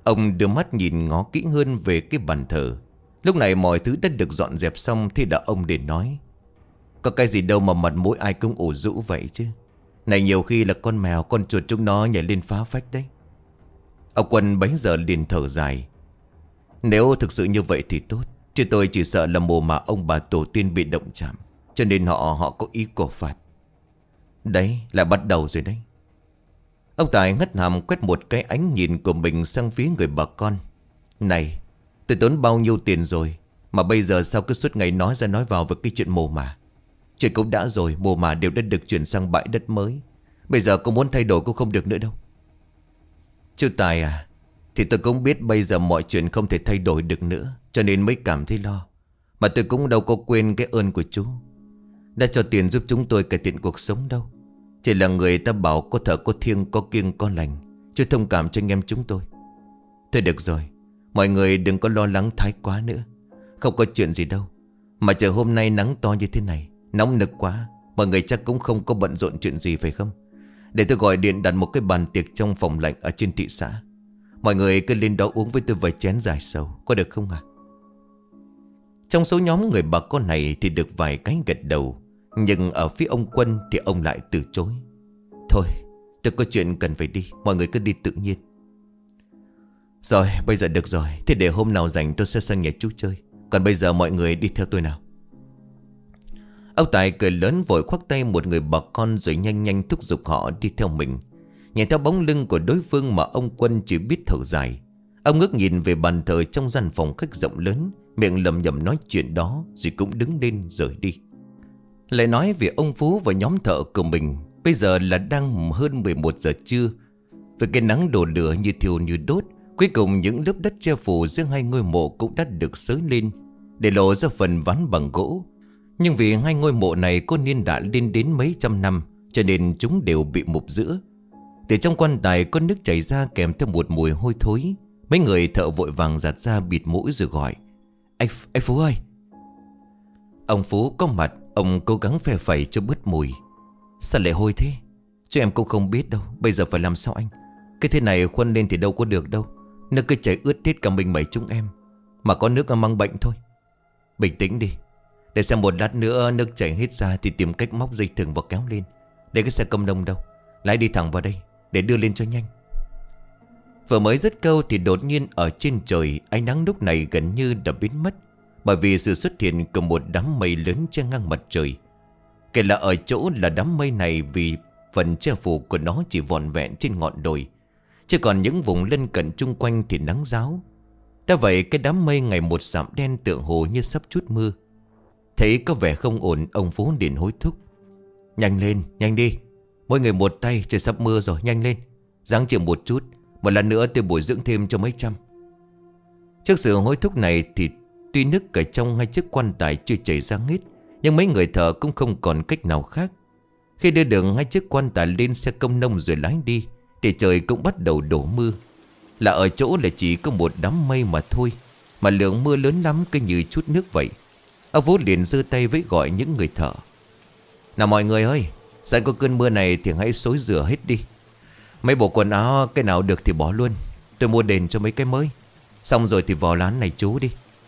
Ông đưa mắt nhìn ngó kỹ hơn về cái bàn thờ. Lúc này mọi thứ đã được dọn dẹp xong. Thế đã ông để nói: có cái gì đâu mà mặt mũi ai cũng ủ rũ vậy chứ. Này nhiều khi là con mèo con chuột chúng nó nhảy lên phá phách đấy. Ông Quân bấy giờ liền thở dài: nếu thực sự như vậy thì tốt, chứ tôi chỉ sợ là mồ mà ông bà tổ tiên bị động chạm, cho nên họ họ có ý cổ phạt. Đấy là bắt đầu rồi đấy. Ông Tài ngất hàm quét một cái ánh nhìn của mình sang phía người bà con. Này, tôi tốn bao nhiêu tiền rồi mà bây giờ sao cứ suốt ngày nói ra nói vào về cái chuyện mồ mả. Chuyện cũng đã rồi, mồ mả đều đã được chuyển sang bãi đất mới. Bây giờ có muốn thay đổi cũng không được nữa đâu. Chú Tài à, thì tôi cũng biết bây giờ mọi chuyện không thể thay đổi được nữa, cho nên mới cảm thấy lo. Mà tôi cũng đâu có quên cái ơn của chú đã cho tiền giúp chúng tôi cải thiện cuộc sống đâu. Chỉ là người ta bảo có thở có thiêng có kiêng có lành, chú thông cảm cho anh em chúng tôi. Thôi được rồi, mọi người đừng có lo lắng thái quá nữa. Không có chuyện gì đâu. Mà trời hôm nay nắng to như thế này, nóng nực quá, mọi người chắc cũng không có bận rộn chuyện gì phải không? Để tôi gọi điện đặt một cái bàn tiệc trong phòng lạnh ở trên thị xã. Mọi người cứ lên đó uống với tôi vài chén giải sầu, có được không ạ? Trong số nhóm người bà con này thì được vài cái gật đầu. Nhưng ở phía ông Quân thì ông lại từ chối. Thôi, tôi có chuyện cần phải đi, mọi người cứ đi tự nhiên. Rồi, bây giờ được rồi. Thế để hôm nào rảnh tôi sẽ sang nhà chú chơi. Còn bây giờ mọi người đi theo tôi nào. Ông Tài cười lớn vội khoác tay một người bà con rồi nhanh nhanh thúc giục họ đi theo mình. Nhìn theo bóng lưng của đối phương mà ông Quân chỉ biết thở dài. Ông ngước nhìn về bàn thờ trong gian phòng khách rộng lớn, miệng lầm nhầm nói chuyện đó rồi cũng đứng lên rời đi. Lại nói về ông Phú và nhóm thợ của mình. Bây giờ là đang hơn mười một giờ trưa. Với cái nắng đổ lửa như thiêu như đốt, cuối cùng những lớp đất che phủ giữa hai ngôi mộ cũng đã được xới lên, để lộ ra phần ván bằng gỗ. Nhưng vì hai ngôi mộ này có niên đại lên đến mấy trăm năm, cho nên chúng đều bị mục giữa. Từ trong quan tài có nước chảy ra kèm theo một mùi hôi thối. Mấy người thợ vội vàng giặt ra bịt mũi rồi gọi: Anh, anh Phú ơi! Ông Phú có mặt. Ông cố gắng phe phẩy cho bớt mùi. Sao lại hôi thế? Chứ em cũng không biết đâu. Bây giờ phải làm sao anh? Cái thế này khuân lên thì đâu có được đâu. Nước cứ chảy ướt hết cả mình mấy chúng em. Mà có nước mang bệnh thôi. Bình tĩnh đi. Để xem một lát nữa nước chảy hết ra thì tìm cách móc dây thừng và kéo lên. Để cái xe công nông đâu, lái đi thẳng vào đây để đưa lên cho nhanh. Vừa mới dứt câu thì đột nhiên ở trên trời ánh nắng lúc này gần như đã biến mất, bởi vì sự xuất hiện của một đám mây lớn che ngang mặt trời. Kể là ở chỗ là đám mây này vì phần che phủ của nó chỉ vòn vẹn trên ngọn đồi, chứ còn những vùng lân cận chung quanh thì nắng ráo. Đã vậy cái đám mây ngày một sạm đen tựa hồ như sắp chút mưa. Thấy có vẻ không ổn, ông Phú liền hối thúc: Nhanh lên, nhanh đi. Mỗi người một tay, trời sắp mưa rồi, nhanh lên. Ráng chịu một chút, một lần nữa tôi bồi dưỡng thêm cho mấy trăm. Trước sự hối thúc này thì tuy nước cả trong hai chiếc quan tài chưa chảy ra hết, nhưng mấy người thợ cũng không còn cách nào khác. Khi đưa được hai chiếc quan tài lên xe công nông rồi lái đi thì trời cũng bắt đầu đổ mưa. Là ở chỗ là chỉ có một đám mây mà thôi, mà lượng mưa lớn lắm cứ như chút nước vậy. Ông Vũ liền giơ tay với gọi những người thợ: Nào mọi người ơi, sẵn có cơn mưa này thì hãy xối rửa hết đi. Mấy bộ quần áo cái nào được thì bỏ luôn, tôi mua đền cho mấy cái mới. Xong rồi thì vào lán này chú đi.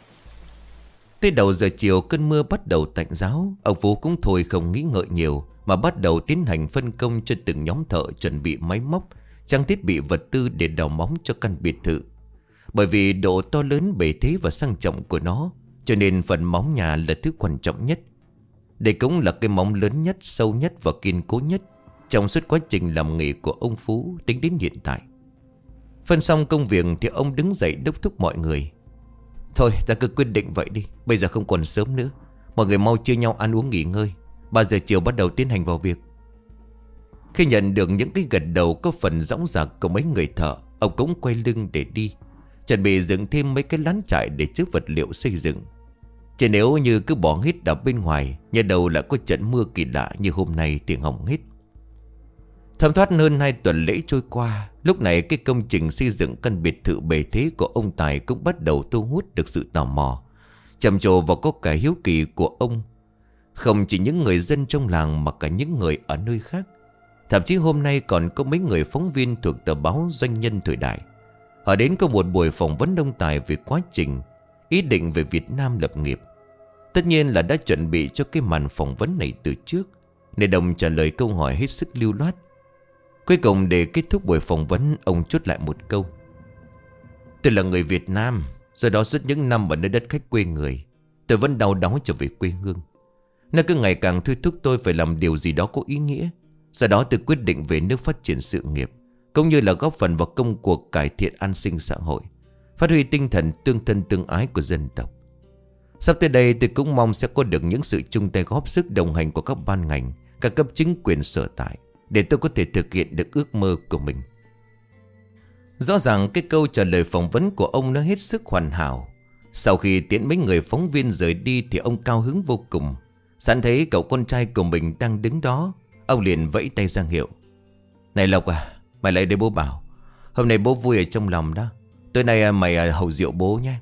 Tới đầu giờ chiều cơn mưa bắt đầu tạnh ráo. Ông Phú cũng thôi không nghĩ ngợi nhiều, mà bắt đầu tiến hành phân công cho từng nhóm thợ chuẩn bị máy móc, trang thiết bị vật tư để đào móng cho căn biệt thự. Bởi vì độ to lớn, bề thế và sang trọng của nó, cho nên phần móng nhà là thứ quan trọng nhất. Đây cũng là cái móng lớn nhất, sâu nhất và kiên cố nhất trong suốt quá trình làm nghề của ông Phú tính đến hiện tại. Phân xong công việc thì ông đứng dậy đốc thúc mọi người: Thôi ta cứ quyết định vậy đi, bây giờ không còn sớm nữa. Mọi người mau chia nhau ăn uống nghỉ ngơi, ba giờ chiều bắt đầu tiến hành vào việc. Khi nhận được những cái gật đầu có phần dõng dạc của mấy người thợ, ông cũng quay lưng để đi, chuẩn bị dựng thêm mấy cái lán trại để chứa vật liệu xây dựng. Chứ nếu như cứ bỏ hết ở bên ngoài, nhà đầu lại có trận mưa kỳ lạ như hôm nay thì hỏng hết. Thấm thoát hơn hai tuần lễ trôi qua, lúc này cái công trình xây dựng căn biệt thự bề thế của ông Tài cũng bắt đầu thu hút được sự tò mò, trầm trồ và có cả hiếu kỳ của ông. Không chỉ những người dân trong làng mà cả những người ở nơi khác. Thậm chí hôm nay còn có mấy người phóng viên thuộc tờ báo Doanh nhân thời đại. Họ đến có một buổi phỏng vấn ông Tài về quá trình ý định về Việt Nam lập nghiệp. Tất nhiên là đã chuẩn bị cho cái màn phỏng vấn này từ trước, nên Đồng trả lời câu hỏi hết sức lưu loát. Cuối cùng để kết thúc buổi phỏng vấn, ông chốt lại một câu: tôi là người Việt Nam, do đó suốt những năm ở nơi đất khách quê người, tôi vẫn đau đáu trở về quê hương. Nó cứ ngày càng thôi thúc tôi phải làm điều gì đó có ý nghĩa. Do đó tôi quyết định về nước phát triển sự nghiệp, cũng như là góp phần vào công cuộc cải thiện an sinh xã hội, phát huy tinh thần tương thân tương ái của dân tộc. Sắp tới đây tôi cũng mong sẽ có được những sự chung tay góp sức đồng hành của các ban ngành, các cấp chính quyền sở tại, để tôi có thể thực hiện được ước mơ của mình. Rõ ràng cái câu trả lời phỏng vấn của ông nó hết sức hoàn hảo. Sau khi tiễn mấy người phóng viên rời đi thì ông cao hứng vô cùng. Sẵn thấy cậu con trai của mình đang đứng đó, ông liền vẫy tay ra hiệu: này Lộc à, mày lại đây bố bảo. Hôm nay bố vui ở trong lòng đó. Tối nay mày hầu rượu bố nhé.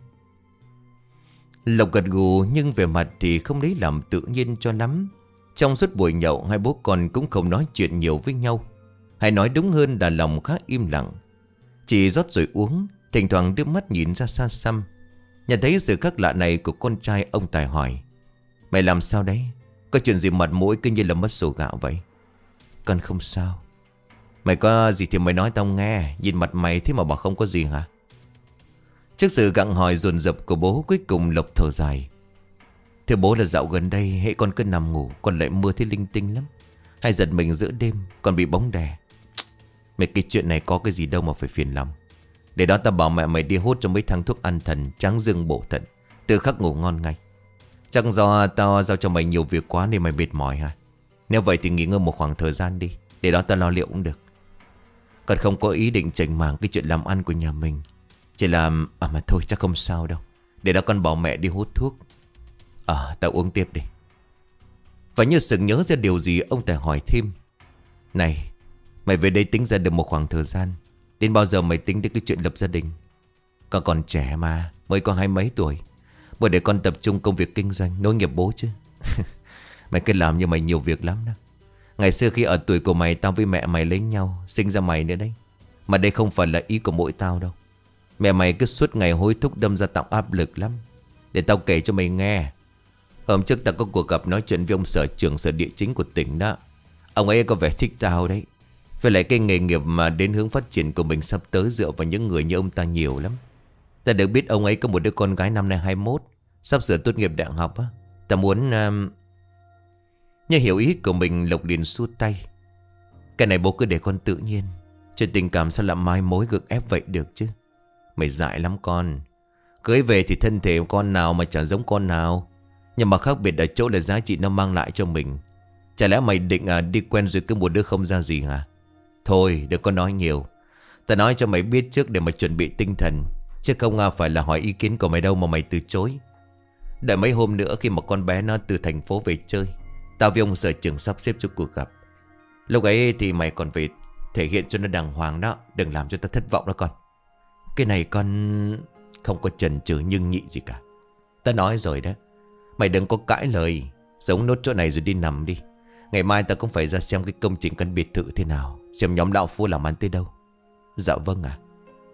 Lộc gật gù nhưng về mặt thì không lấy làm tự nhiên cho lắm. Trong suốt buổi nhậu, hai bố con cũng không nói chuyện nhiều với nhau. Hay nói đúng hơn là lòng khá im lặng. Chỉ rót rồi uống, thỉnh thoảng đưa mắt nhìn ra xa xăm. Nhận thấy sự khác lạ này của con trai, ông Tài hỏi: mày làm sao đấy? Có chuyện gì mặt mũi cứ như là mất sổ gạo vậy? Con không sao. Mày có gì thì mày nói tao nghe. Nhìn mặt mày thế mà bảo không có gì hả? Trước sự gặng hỏi dồn dập của bố, cuối cùng Lộc thở dài: thưa bố là dạo gần đây hễ con cứ nằm ngủ, con lại mơ thấy linh tinh lắm. Hay giật mình giữa đêm, còn bị bóng đè. Mấy cái chuyện này có cái gì đâu mà phải phiền lòng. Để đó tao bảo mẹ mày đi hốt cho mấy thằng thuốc an thần, tráng dương bổ thận, tự khắc ngủ ngon ngay. Chắc do tao giao cho mày nhiều việc quá nên mày mệt mỏi hả? Nếu vậy thì nghỉ ngơi một khoảng thời gian đi, để đó tao lo liệu cũng được. Còn không có ý định chảnh mảng cái chuyện làm ăn của nhà mình. Chỉ là... À mà thôi chắc không sao đâu. Để đó con bảo mẹ đi hút thuốc. À tao uống tiếp đi. Và như sực nhớ ra điều gì, ông Tài hỏi thêm: này, mày về đây tính ra được một khoảng thời gian, đến bao giờ mày tính đến cái chuyện lập gia đình? Con còn trẻ mà, mới có hai mấy tuổi. Mới để con tập trung công việc kinh doanh, nối nghiệp bố chứ. Mày cứ làm như mày nhiều việc lắm đó. Ngày xưa khi ở tuổi của mày, tao với mẹ mày lấy nhau, sinh ra mày nữa đấy. Mà đây không phải là ý của mỗi tao đâu. Mẹ mày cứ suốt ngày hối thúc đâm ra tạo áp lực lắm. Để tao kể cho mày nghe. Hôm trước tao có cuộc gặp nói chuyện với ông sở trưởng sở địa chính của tỉnh đó. Ông ấy có vẻ thích tao đấy. Với lại cái nghề nghiệp mà đến hướng phát triển của mình sắp tới dựa vào những người như ông ta nhiều lắm. Ta được biết ông ấy có một đứa con gái năm nay hai mươi mốt, sắp sửa tốt nghiệp đại học á. Ta muốn... Uh... Như hiểu ý của mình, Lộc liền xua tay: cái này bố cứ để con tự nhiên. Chuyện tình cảm sao làm mai mối gượng ép vậy được chứ? Mày dại lắm con. Cưới về thì thân thể con nào mà chẳng giống con nào. Nhưng mà khác biệt ở chỗ là giá trị nó mang lại cho mình. Chả lẽ mày định à, đi quen rồi cứ một đứa không ra gì hả? Thôi đừng có nói nhiều. Ta nói cho mày biết trước để mày chuẩn bị tinh thần, chứ không à, phải là hỏi ý kiến của mày đâu mà mày từ chối. Đợi mấy hôm nữa khi mà con bé nó từ thành phố về chơi, tao với ông sở trưởng sắp xếp cho cuộc gặp. Lúc ấy thì mày còn phải thể hiện cho nó đàng hoàng đó. Đừng làm cho tao thất vọng đó con. Cái này con không có chần chừ nhưng nhị gì cả. Ta nói rồi đó, mày đừng có cãi lời. Sống nốt chỗ này rồi đi nằm đi. Ngày mai ta cũng phải ra xem cái công trình căn biệt thự thế nào, xem nhóm lão phu làm ăn tới đâu. Dạ vâng ạ.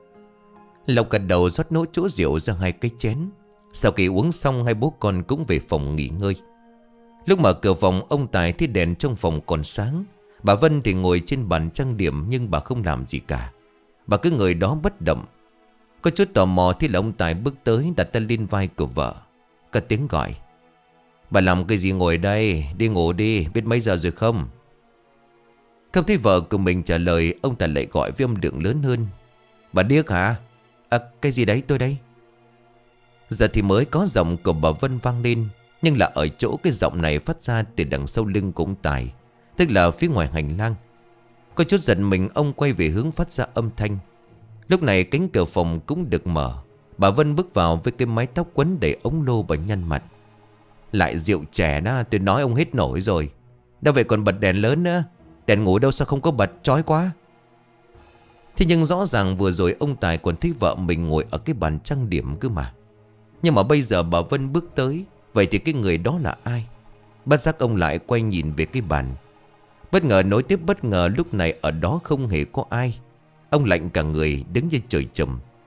Lộc gật đầu rót nốt chỗ rượu ra hai cái chén. Sau khi uống xong, hai bố con cũng về phòng nghỉ ngơi. Lúc mở cửa phòng, ông Tài thấy đèn trong phòng còn sáng. Bà Vân thì ngồi trên bàn trang điểm, nhưng bà không làm gì cả. Bà cứ ngồi đó bất động. Có chút tò mò thì là ông Tài bước tới, đặt tay lên vai của vợ, cất tiếng gọi: bà làm cái gì ngồi đây? Đi ngủ đi, biết mấy giờ rồi không? Không thấy vợ của mình trả lời, ông Tài lại gọi với âm lượng lớn hơn: bà điếc hả? À cái gì đấy, tôi đây. Giờ thì mới có giọng của bà Vân vang lên. Nhưng là ở chỗ cái giọng này phát ra từ đằng sau lưng của ông Tài, tức là phía ngoài hành lang. Có chút giận mình, ông quay về hướng phát ra âm thanh. Lúc này cánh cửa phòng cũng được mở. Bà Vân bước vào với cái mái tóc quấn đầy ống lô và nhăn mặt: lại rượu chè đó, tôi nói ông hết nổi rồi. Đâu vậy còn bật đèn lớn nữa. Đèn ngủ đâu sao không có bật, chói quá. Thế nhưng rõ ràng vừa rồi ông Tài còn thấy vợ mình ngồi ở cái bàn trang điểm cơ mà. Nhưng mà bây giờ bà Vân bước tới, vậy thì cái người đó là ai? Bất giác ông lại quay nhìn về cái bàn. Bất ngờ nối tiếp bất ngờ, lúc này ở đó không hề có ai. Ông lạnh cả người, đứng như trời trùm.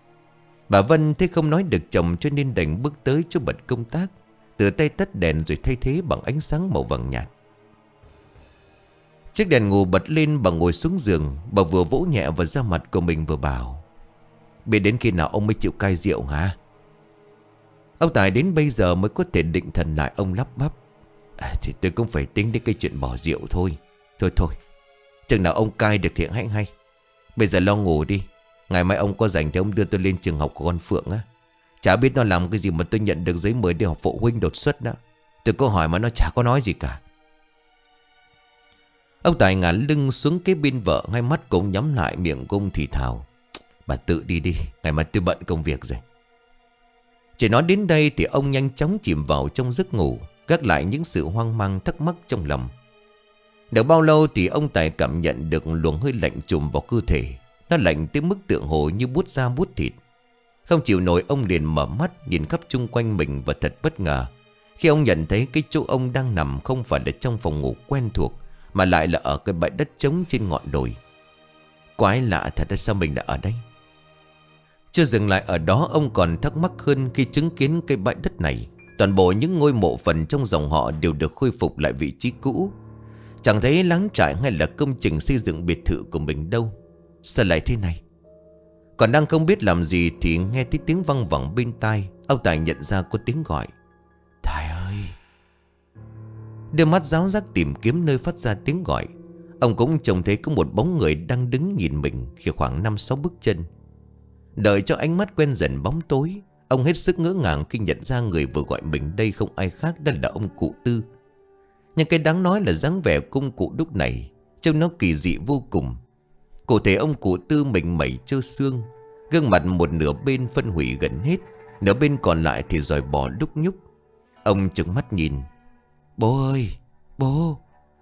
Bà Vân thấy không nói được chồng cho nên đành bước tới chỗ bật công tác, tự tay tắt đèn rồi thay thế bằng ánh sáng màu vàng nhạt. Chiếc đèn ngủ bật lên, bà ngồi xuống giường. Bà vừa vỗ nhẹ vào da mặt của mình vừa bảo: biết đến khi nào ông mới chịu cai rượu hả? Ông Tài đến bây giờ mới có thể định thần lại. Ông lắp bắp: à, thì tôi cũng phải tính đến cái chuyện bỏ rượu thôi. Thôi thôi, chừng nào ông cai được thì hãy hay. Bây giờ lo ngủ đi. Ngày mai ông có rảnh thì ông đưa tôi lên trường học của con Phượng á. Chả biết nó làm cái gì mà tôi nhận được giấy mời đi học phụ huynh đột xuất đó. Tôi có hỏi mà nó chả có nói gì cả. Ông Tài ngả lưng xuống kế bên vợ, hai mắt cũng nhắm lại, miệng cũng thì thào: bà tự đi đi, ngày mai tôi bận công việc rồi. Chỉ nói đến đây thì ông nhanh chóng chìm vào trong giấc ngủ, gác lại những sự hoang mang thắc mắc trong lòng. Được bao lâu thì ông Tài cảm nhận được luồng hơi lạnh trùm vào cơ thể. Nó lạnh tới mức tựa hồ như buốt da buốt thịt. Không chịu nổi, ông liền mở mắt nhìn khắp chung quanh mình và thật bất ngờ khi ông nhận thấy cái chỗ ông đang nằm không phải là trong phòng ngủ quen thuộc, mà lại là ở cái bãi đất trống trên ngọn đồi. Quái lạ thật, là sao mình đã ở đây? Chưa dừng lại ở đó, ông còn thắc mắc hơn khi chứng kiến cái bãi đất này. Toàn bộ những ngôi mộ phần trong dòng họ đều được khôi phục lại vị trí cũ. Chẳng thấy láng trại hay là công trình xây dựng biệt thự của mình đâu. Sao lại thế này? Còn đang không biết làm gì thì nghe thấy tiếng văng vẳng bên tai. Ông Tài nhận ra có tiếng gọi: Tài ơi! Đưa mắt ráo rác tìm kiếm nơi phát ra tiếng gọi. Ông cũng trông thấy có một bóng người đang đứng nhìn mình khi khoảng năm sáu bước chân. Đợi cho ánh mắt quen dần bóng tối, ông hết sức ngỡ ngàng khi nhận ra người vừa gọi mình đây không ai khác đó là ông cụ Tư. Nhưng cái đáng nói là dáng vẻ cung cụ lúc này trông nó kỳ dị vô cùng. Cụ thể ông cụ Tư mình mẩy trơ xương, gương mặt một nửa bên phân hủy gần hết, nửa bên còn lại thì giòi bò đúc nhúc. Ông trừng mắt nhìn: Bố ơi, bố!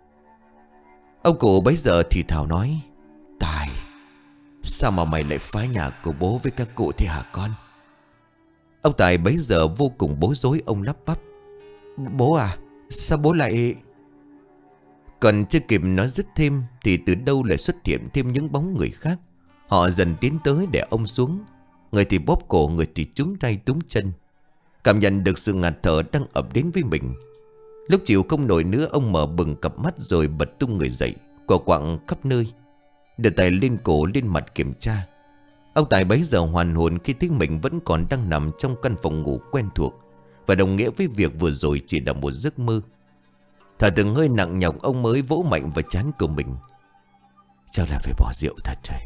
Ông cụ bấy giờ thì thào nói: Tài, sao mà mày lại phá nhà của bố với các cụ thế hả con? Ông Tài bấy giờ vô cùng bối rối, ông lắp bắp: Bố à, sao bố lại... Còn chưa kịp nói dứt thêm thì từ đâu lại xuất hiện thêm những bóng người khác. Họ dần tiến tới để ông xuống. Người thì bóp cổ, người thì túm tay túm chân. Cảm nhận được sự ngạt thở đang ập đến với mình. Lúc chịu không nổi nữa, ông mở bừng cặp mắt rồi bật tung người dậy, quờ quạng khắp nơi, đưa tay lên cổ lên mặt kiểm tra. Ông Tài bấy giờ hoàn hồn khi thấy mình vẫn còn đang nằm trong căn phòng ngủ quen thuộc, và đồng nghĩa với việc vừa rồi chỉ là một giấc mơ. Thở từng hơi nặng nhọc, ông mới vỗ mạnh vào trán của mình: Chắc là phải bỏ rượu thật rồi.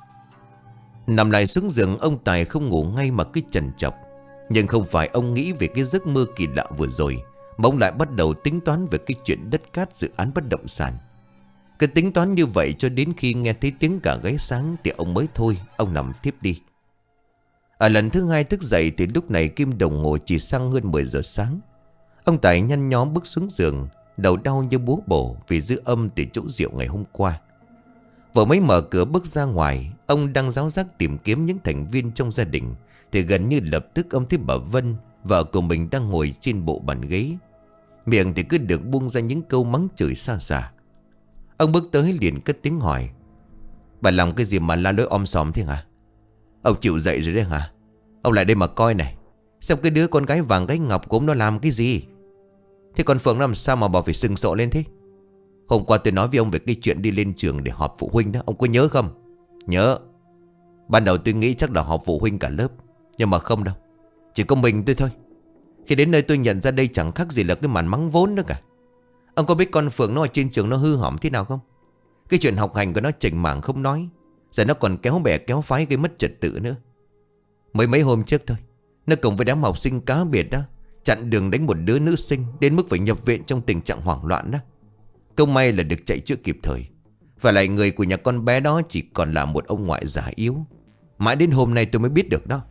Nằm lại xuống giường, ông Tài không ngủ ngay mà cứ chần chọc. Nhưng không phải ông nghĩ về cái giấc mơ kỳ lạ vừa rồi, mà ông lại bắt đầu tính toán về cái chuyện đất cát dự án bất động sản. Cứ tính toán như vậy cho đến khi nghe thấy tiếng gà gáy sáng thì ông mới thôi, ông nằm tiếp đi. Ở lần thứ hai thức dậy thì lúc này kim đồng hồ chỉ sang hơn mười giờ sáng. Ông Tài nhăn nhó bước xuống giường, đầu đau như búa bổ vì dư âm từ chỗ rượu ngày hôm qua. Vừa mới mở cửa bước ra ngoài, ông đang ráo rác tìm kiếm những thành viên trong gia đình thì gần như lập tức ông thấy bà Vân, vợ của mình, đang ngồi trên bộ bàn ghế. Miệng thì cứ được buông ra những câu mắng chửi xa xả. Ông bước tới liền cất tiếng hỏi: Bà làm cái gì mà la lối om sòm thế hả? Ông chịu dậy rồi đấy hả? Ông lại đây mà coi này, xem cái đứa con gái vàng gái ngọc của ông nó làm cái gì. Thế con Phượng làm sao mà bà phải sừng sộ lên thế? Hôm qua tôi nói với ông về cái chuyện đi lên trường để họp phụ huynh đó, ông có nhớ không? Nhớ. Ban đầu tôi nghĩ chắc là họp phụ huynh cả lớp, nhưng mà không đâu, chỉ có mình tôi thôi. Khi đến nơi tôi nhận ra đây chẳng khác gì là cái màn mắng vốn nữa cả. Ông có biết con Phượng nó ở trên trường nó hư hỏng thế nào không? Cái chuyện học hành của nó chỉnh mảng không nói, giờ nó còn kéo bè kéo phái gây mất trật tự nữa. Mới mấy hôm trước thôi, nó cùng với đám học sinh cá biệt đó chặn đường đánh một đứa nữ sinh đến mức phải nhập viện trong tình trạng hoảng loạn đó. Không may là được chạy chữa kịp thời. Và lại người của nhà con bé đó chỉ còn là một ông ngoại già yếu. Mãi đến hôm nay tôi mới biết được đó.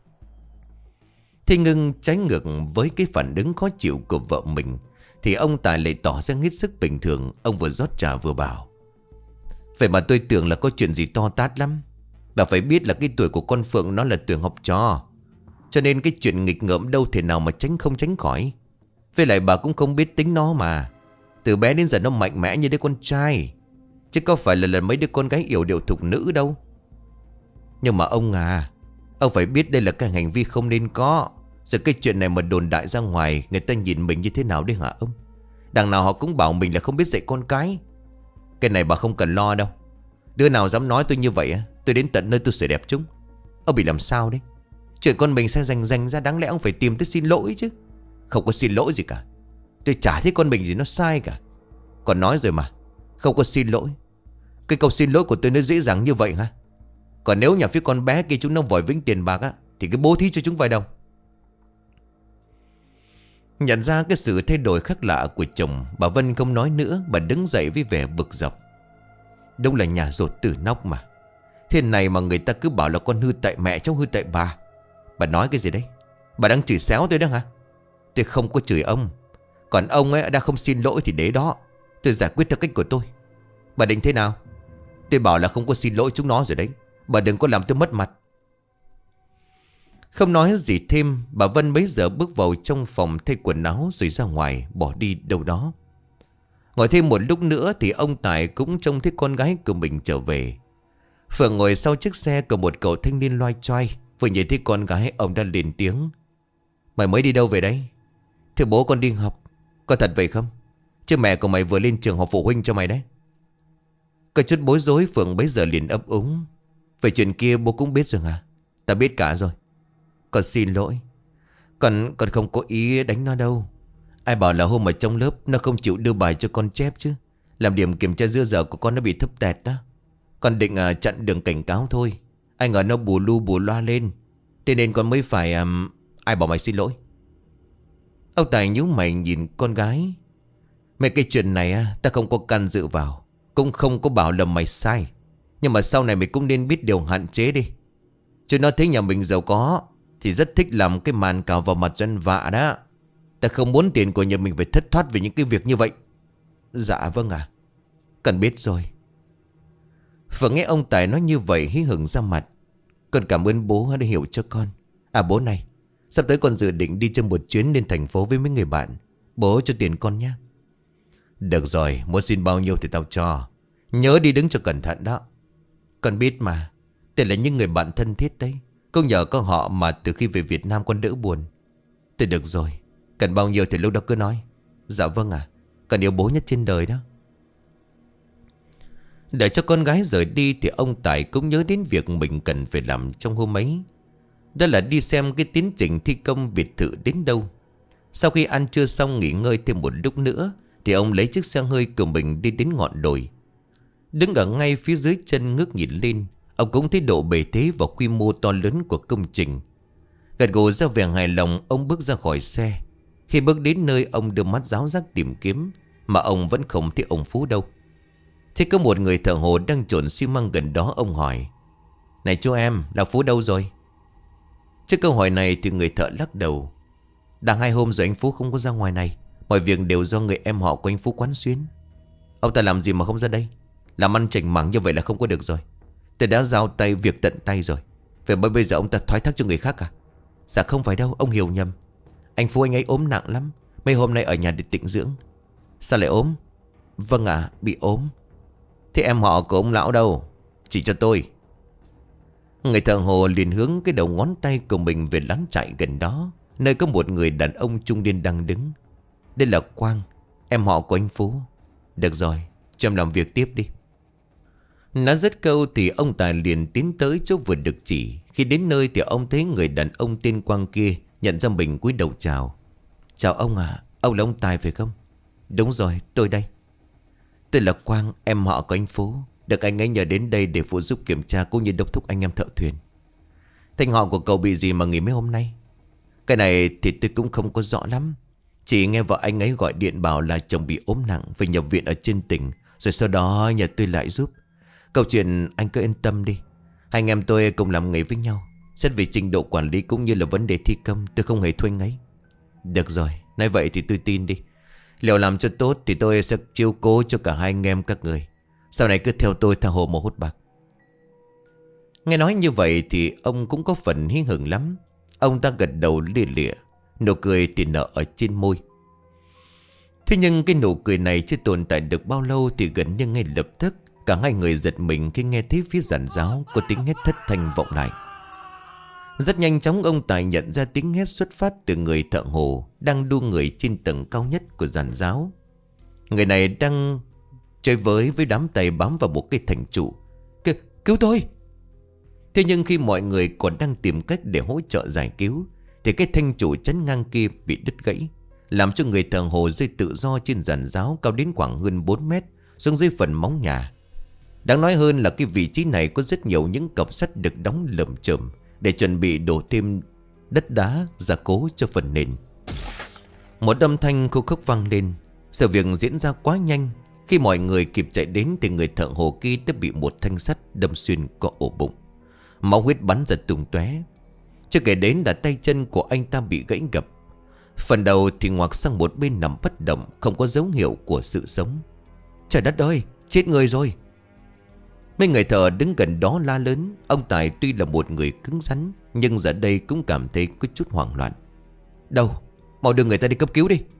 Thế ngưng trái ngược với cái phản ứng khó chịu của vợ mình thì ông Tài lại tỏ ra hết sức bình thường. Ông vừa rót trà vừa bảo: Vậy mà tôi tưởng là có chuyện gì to tát lắm. Bà phải biết là cái tuổi của con Phượng nó là tuổi học trò, cho nên cái chuyện nghịch ngợm đâu thể nào mà tránh không tránh khỏi. Với lại bà cũng không biết tính nó mà. Từ bé đến giờ nó mạnh mẽ như đứa con trai, chứ có phải là lần mấy đứa con gái yểu điệu thục nữ đâu. Nhưng mà ông à, Ông phải biết đây là cái hành vi không nên có. Giờ cái chuyện này mà đồn đại ra ngoài, người ta nhìn mình như thế nào đấy hả ông? Đằng nào họ cũng bảo mình là không biết dạy con cái. Cái này bà không cần lo đâu. Đứa nào dám nói tôi như vậy á, tôi đến tận nơi tôi sửa đẹp chúng. Ông bị làm sao đấy? Chuyện con mình sẽ dành dành ra, đáng lẽ ông phải tìm tới xin lỗi chứ. Không có xin lỗi gì cả. Tôi chả thấy con mình gì nó sai cả. Còn nói rồi mà, không có xin lỗi. Cái câu xin lỗi của tôi nó dễ dàng như vậy hả? Còn nếu nhà phía con bé kia chúng nó vòi vĩnh tiền bạc á, thì cứ bố thí cho chúng vài đồng. Nhận ra cái sự thay đổi khác lạ của chồng, bà Vân không nói nữa. Bà đứng dậy với vẻ bực dọc. Đúng là nhà rột tử nóc mà. Thế này mà người ta cứ bảo là con hư tại mẹ cháu hư tại bà. Bà nói cái gì đấy? Bà đang chửi xéo tôi đó hả? Tôi không có chửi ông. Còn ông ấy đã không xin lỗi thì để đó, tôi giải quyết theo cách của tôi. Bà định thế nào? Tôi bảo là không có xin lỗi chúng nó rồi đấy. Bà đừng có làm tôi mất mặt. Không nói gì thêm, bà Vân bấy giờ bước vào trong phòng thay quần áo rồi ra ngoài bỏ đi đâu đó. Ngồi thêm một lúc nữa thì ông Tài cũng trông thấy con gái của mình trở về. Phượng ngồi sau chiếc xe của một cậu thanh niên loai choai. Vừa nhìn thấy con gái ông đã lên tiếng. Mày mới đi đâu về đấy? Thưa bố con đi học. Có thật vậy không? Chứ mẹ của mày vừa lên trường họp phụ huynh cho mày đấy. Có chút bối rối, Phượng bấy giờ liền ấp úng. Về chuyện kia bố cũng biết rồi hả? Ta biết cả rồi. Con xin lỗi. Con, con không có ý đánh nó đâu. Ai bảo là hôm ở trong lớp nó không chịu đưa bài cho con chép chứ. Làm điểm kiểm tra giữa giờ của con nó bị thấp tẹt đó. Con định à, chặn đường cảnh cáo thôi. Ai ngờ nó bù lu bù loa lên. Thế nên con mới phải à, ai bảo mày xin lỗi? Ông Tài nhíu mày nhìn con gái. Mấy cái chuyện này à, ta không có can dự vào. Cũng không có bảo là mày sai. Nhưng mà sau này mày cũng nên biết điều hạn chế đi. Chứ nó thấy nhà mình giàu có thì rất thích làm cái màn cào vào mặt dân vạ đó. Ta không muốn tiền của nhà mình phải thất thoát vì những cái việc như vậy. Dạ vâng ạ. Cần biết rồi. Vừa nghe ông Tài nói như vậy hí hửng ra mặt. Con cảm ơn bố đã hiểu cho con. À bố này, sắp tới con dự định đi trong một chuyến lên thành phố với mấy người bạn. Bố cho tiền con nhé. Được rồi, muốn xin bao nhiêu thì tao cho. Nhớ đi đứng cho cẩn thận đó. Con biết mà. Đây là những người bạn thân thiết đấy. Cũng nhờ có họ mà từ khi về Việt Nam con đỡ buồn. Tôi được rồi. Cần bao nhiêu thì lúc đó cứ nói. Dạ vâng ạ. Con yêu bố nhất trên đời đó. Để cho con gái rời đi thì ông Tài cũng nhớ đến việc mình cần phải làm trong hôm ấy. Đó là đi xem cái tiến trình thi công biệt thự đến đâu. Sau khi ăn trưa xong nghỉ ngơi thêm một lúc nữa thì ông lấy chiếc xe hơi của mình đi đến ngọn đồi. Đứng ở ngay phía dưới chân ngước nhìn lên, ông cũng thấy độ bề thế và quy mô to lớn của công trình. Gật gù ra vẻ hài lòng, ông bước ra khỏi xe. Khi bước đến nơi, ông đưa mắt ráo rác tìm kiếm, mà ông vẫn không thấy ông Phú đâu. Thế có một người thợ hồ đang trộn xi măng gần đó, ông hỏi: Này chú em, là Phú đâu rồi? Trước câu hỏi này thì người thợ lắc đầu: Đang hai hôm rồi anh Phú không có ra ngoài này. Mọi việc đều do người em họ của anh Phú quán xuyến. Ông ta làm gì mà không ra đây? Làm ăn chảnh mảng như vậy là không có được rồi. Tôi đã giao tay việc tận tay rồi. Vậy bởi bây giờ ông ta thoái thác cho người khác à? Dạ không phải đâu, ông hiểu nhầm. Anh Phú anh ấy ốm nặng lắm. Mấy hôm nay ở nhà để tĩnh dưỡng. Sao lại ốm? Vâng ạ, à, bị ốm. Thế em họ của ông lão đâu? Chỉ cho tôi. Người thợ hồ liền hướng cái đầu ngón tay của mình về lán trại gần đó, nơi có một người đàn ông trung niên đang đứng. Đây là Quang, em họ của anh Phú. Được rồi, cho em làm việc tiếp đi. Nói dứt câu thì ông Tài liền tiến tới chỗ vừa được chỉ. Khi đến nơi thì ông thấy người đàn ông tên Quang kia nhận ra mình, cúi đầu chào. Chào ông à, ông là ông Tài phải không? Đúng rồi, tôi đây. Tôi là Quang, em họ của anh Phú. Được anh ấy nhờ đến đây để phụ giúp kiểm tra cũng như đốc thúc anh em thợ thuyền. Thanh họ của cậu bị gì mà nghỉ mấy hôm nay? Cái này thì tôi cũng không có rõ lắm. Chỉ nghe vợ anh ấy gọi điện bảo là chồng bị ốm nặng, phải nhập viện ở trên tỉnh. Rồi sau đó nhờ tôi lại giúp. Câu chuyện anh cứ yên tâm đi. Hai anh em tôi cùng làm nghề với nhau. Xét về trình độ quản lý cũng như là vấn đề thi công, tôi không hề thua anh ấy. Được rồi, nói vậy thì tôi tin đi. Liệu làm cho tốt thì tôi sẽ chiếu cố cho cả hai anh em các người. Sau này cứ theo tôi tha hồ mà hút bạc. Nghe nói như vậy thì ông cũng có phần hí hửng lắm. Ông ta gật đầu lia lịa, nụ cười thì nở ở trên môi. Thế nhưng cái nụ cười này chưa tồn tại được bao lâu thì gần như ngay lập tức cả hai người giật mình khi nghe thấy phía giàn giáo có tiếng hét thất thanh vọng lại. Rất nhanh chóng ông Tài nhận ra tiếng hét xuất phát từ người thợ hồ đang đua người trên tầng cao nhất của giàn giáo. Người này đang chơi với với đám tay bám vào một cây thành trụ. Kìa, cứu tôi! Thế nhưng khi mọi người còn đang tìm cách để hỗ trợ giải cứu thì cái thanh trụ chắn ngang kia bị đứt gãy, làm cho người thợ hồ rơi tự do trên giàn giáo cao đến khoảng hơn bốn mét xuống dưới phần móng nhà. Đáng nói hơn là cái vị trí này có rất nhiều những cọc sắt được đóng lởm chởm để chuẩn bị đổ thêm đất đá gia cố cho phần nền. Một âm thanh khô khốc vang lên. Sự việc diễn ra quá nhanh. Khi mọi người kịp chạy đến thì người thợ hồ kia đã bị một thanh sắt đâm xuyên qua ổ bụng. Máu huyết bắn ra tung tóe. Chưa kể đến là tay chân của anh ta bị gãy gập. Phần đầu thì ngoặc sang một bên nằm bất động, không có dấu hiệu của sự sống. Trời đất ơi, chết người rồi! Mấy người thợ đứng gần đó la lớn. Ông Tài tuy là một người cứng rắn, nhưng giờ đây cũng cảm thấy có chút hoảng loạn. Đâu, mau đưa người ta đi cấp cứu đi!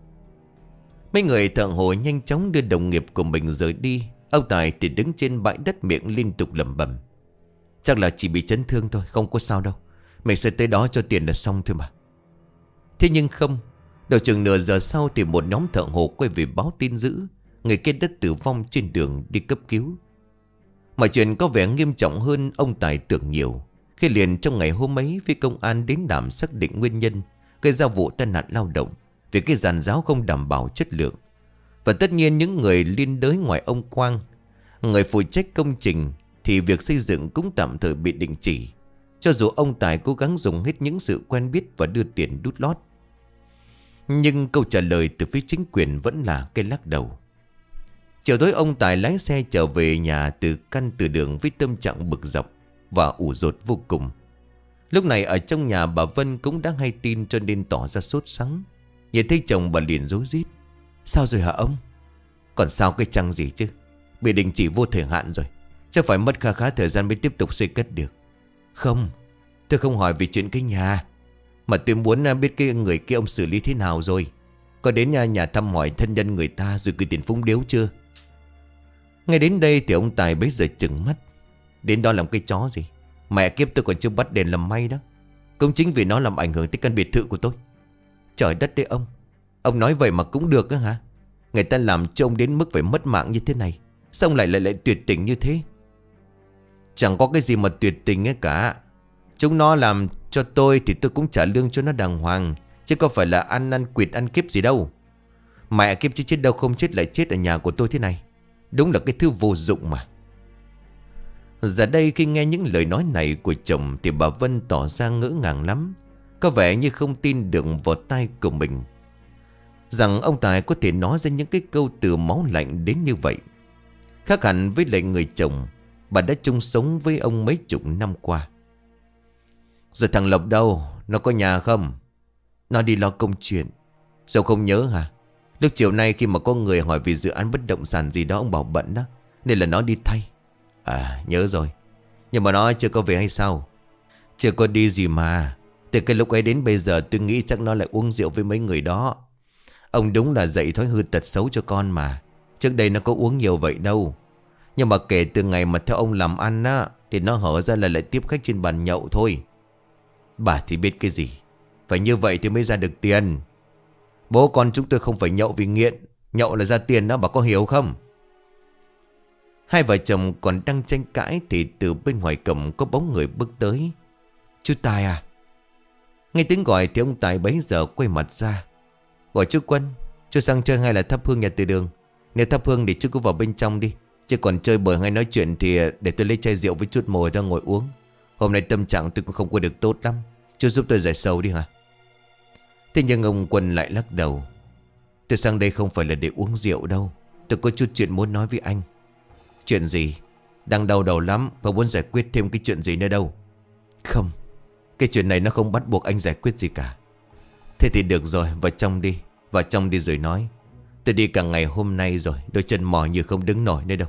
Mấy người thợ hồ nhanh chóng đưa đồng nghiệp của mình rời đi. Ông Tài thì đứng trên bãi đất miệng liên tục lẩm bẩm. Chắc là chỉ bị chấn thương thôi, không có sao đâu. Mình sẽ tới đó cho tiền là xong thôi mà. Thế nhưng không. Đầu chừng nửa giờ sau thì một nhóm thợ hồ quay về báo tin dữ. Người kia đã tử vong trên đường đi cấp cứu. Mọi chuyện có vẻ nghiêm trọng hơn ông Tài tưởng nhiều. Khi liền trong ngày hôm ấy, phía công an đến đảm xác định nguyên nhân gây ra vụ tai nạn lao động vì cái giàn giáo không đảm bảo chất lượng. Và tất nhiên những người liên đới ngoài ông Quang, người phụ trách công trình, thì việc xây dựng cũng tạm thời bị đình chỉ, cho dù ông Tài cố gắng dùng hết những sự quen biết và đưa tiền đút lót. Nhưng câu trả lời từ phía chính quyền vẫn là cái lắc đầu. Chiều tối ông Tài lái xe trở về nhà từ căn từ đường với tâm trạng bực dọc và ủ rột vô cùng. Lúc này ở trong nhà bà Vân cũng đã hay tin cho nên tỏ ra sốt sắng. Nhìn thấy chồng bà liền rối rít. Sao rồi hả ông? Còn sao cái chăng gì chứ? Bị đình chỉ vô thời hạn rồi. Chắc phải mất khá khá thời gian mới tiếp tục xây cất được. Không, tôi không hỏi về chuyện cái nhà, mà tôi muốn biết cái người kia ông xử lý thế nào rồi. Có đến nhà, nhà thăm hỏi thân nhân người ta rồi gửi tiền phúng điếu chưa? Ngay đến đây thì ông Tài bấy giờ chừng mắt. Đến đó làm cái chó gì? Mẹ kiếp, tôi còn chưa bắt đèn làm may đó. Cũng chính vì nó làm ảnh hưởng tới căn biệt thự của tôi. Trời đất đấy ông. Ông nói vậy mà cũng được á hả? Người ta làm cho ông đến mức phải mất mạng như thế này, xong lại lại lại tuyệt tình như thế. Chẳng có cái gì mà tuyệt tình ấy cả. Chúng nó làm cho tôi thì tôi cũng trả lương cho nó đàng hoàng, chứ có phải là ăn ăn quỵt ăn kiếp gì đâu. Mẹ kiếp, chứ chết đâu không chết lại chết ở nhà của tôi thế này. Đúng là cái thứ vô dụng mà. Giờ đây khi nghe những lời nói này của chồng thì bà Vân tỏ ra ngỡ ngàng lắm. Có vẻ như không tin được vào tai của mình, rằng ông Tài có thể nói ra những cái câu từ máu lạnh đến như vậy. Khác hẳn với lại người chồng, bà đã chung sống với ông mấy chục năm qua. Rồi thằng Lộc đâu? Nó có nhà không? Nó đi lo công chuyện. Sao không nhớ hả? Lúc chiều nay khi mà có người hỏi về dự án bất động sản gì đó, ông bảo bận đó, nên là nó đi thay. À, nhớ rồi. Nhưng mà nó chưa có về hay sao? Chưa có đi gì mà. Từ cái lúc ấy đến bây giờ tôi nghĩ chắc nó lại uống rượu với mấy người đó. Ông đúng là dạy thói hư tật xấu cho con mà. Trước đây nó có uống nhiều vậy đâu. Nhưng mà kể từ ngày mà theo ông làm ăn á, thì nó hở ra là lại tiếp khách trên bàn nhậu thôi. Bà thì biết cái gì. Phải như vậy thì mới ra được tiền. Bố con chúng tôi không phải nhậu vì nghiện. Nhậu là ra tiền đó, bà có hiểu không? Hai vợ chồng còn đang tranh cãi thì từ bên ngoài cổng có bóng người bước tới. Chú Tài à? Nghe tiếng gọi thì ông Tài bấy giờ quay mặt ra. Gọi chú Quân, chú sang chơi hay là thắp hương nhà từ đường? Nếu thắp hương thì chú cứ vào bên trong đi. Chứ còn chơi bời hay nói chuyện thì để tôi lấy chai rượu với chút mồi ra ngồi uống. Hôm nay tâm trạng tôi cũng không có được tốt lắm. Chú giúp tôi giải sầu đi hả? Thế nhưng ông Quân lại lắc đầu. Tôi sang đây không phải là để uống rượu đâu. Tôi có chút chuyện muốn nói với anh. Chuyện gì? Đang đau đầu lắm. Và muốn giải quyết thêm cái chuyện gì nữa đâu. Không, cái chuyện này nó không bắt buộc anh giải quyết gì cả. Thế thì được rồi, vào trong đi. Vào trong đi rồi nói. Tôi đi cả ngày hôm nay rồi, đôi chân mỏi như không đứng nổi nữa đâu.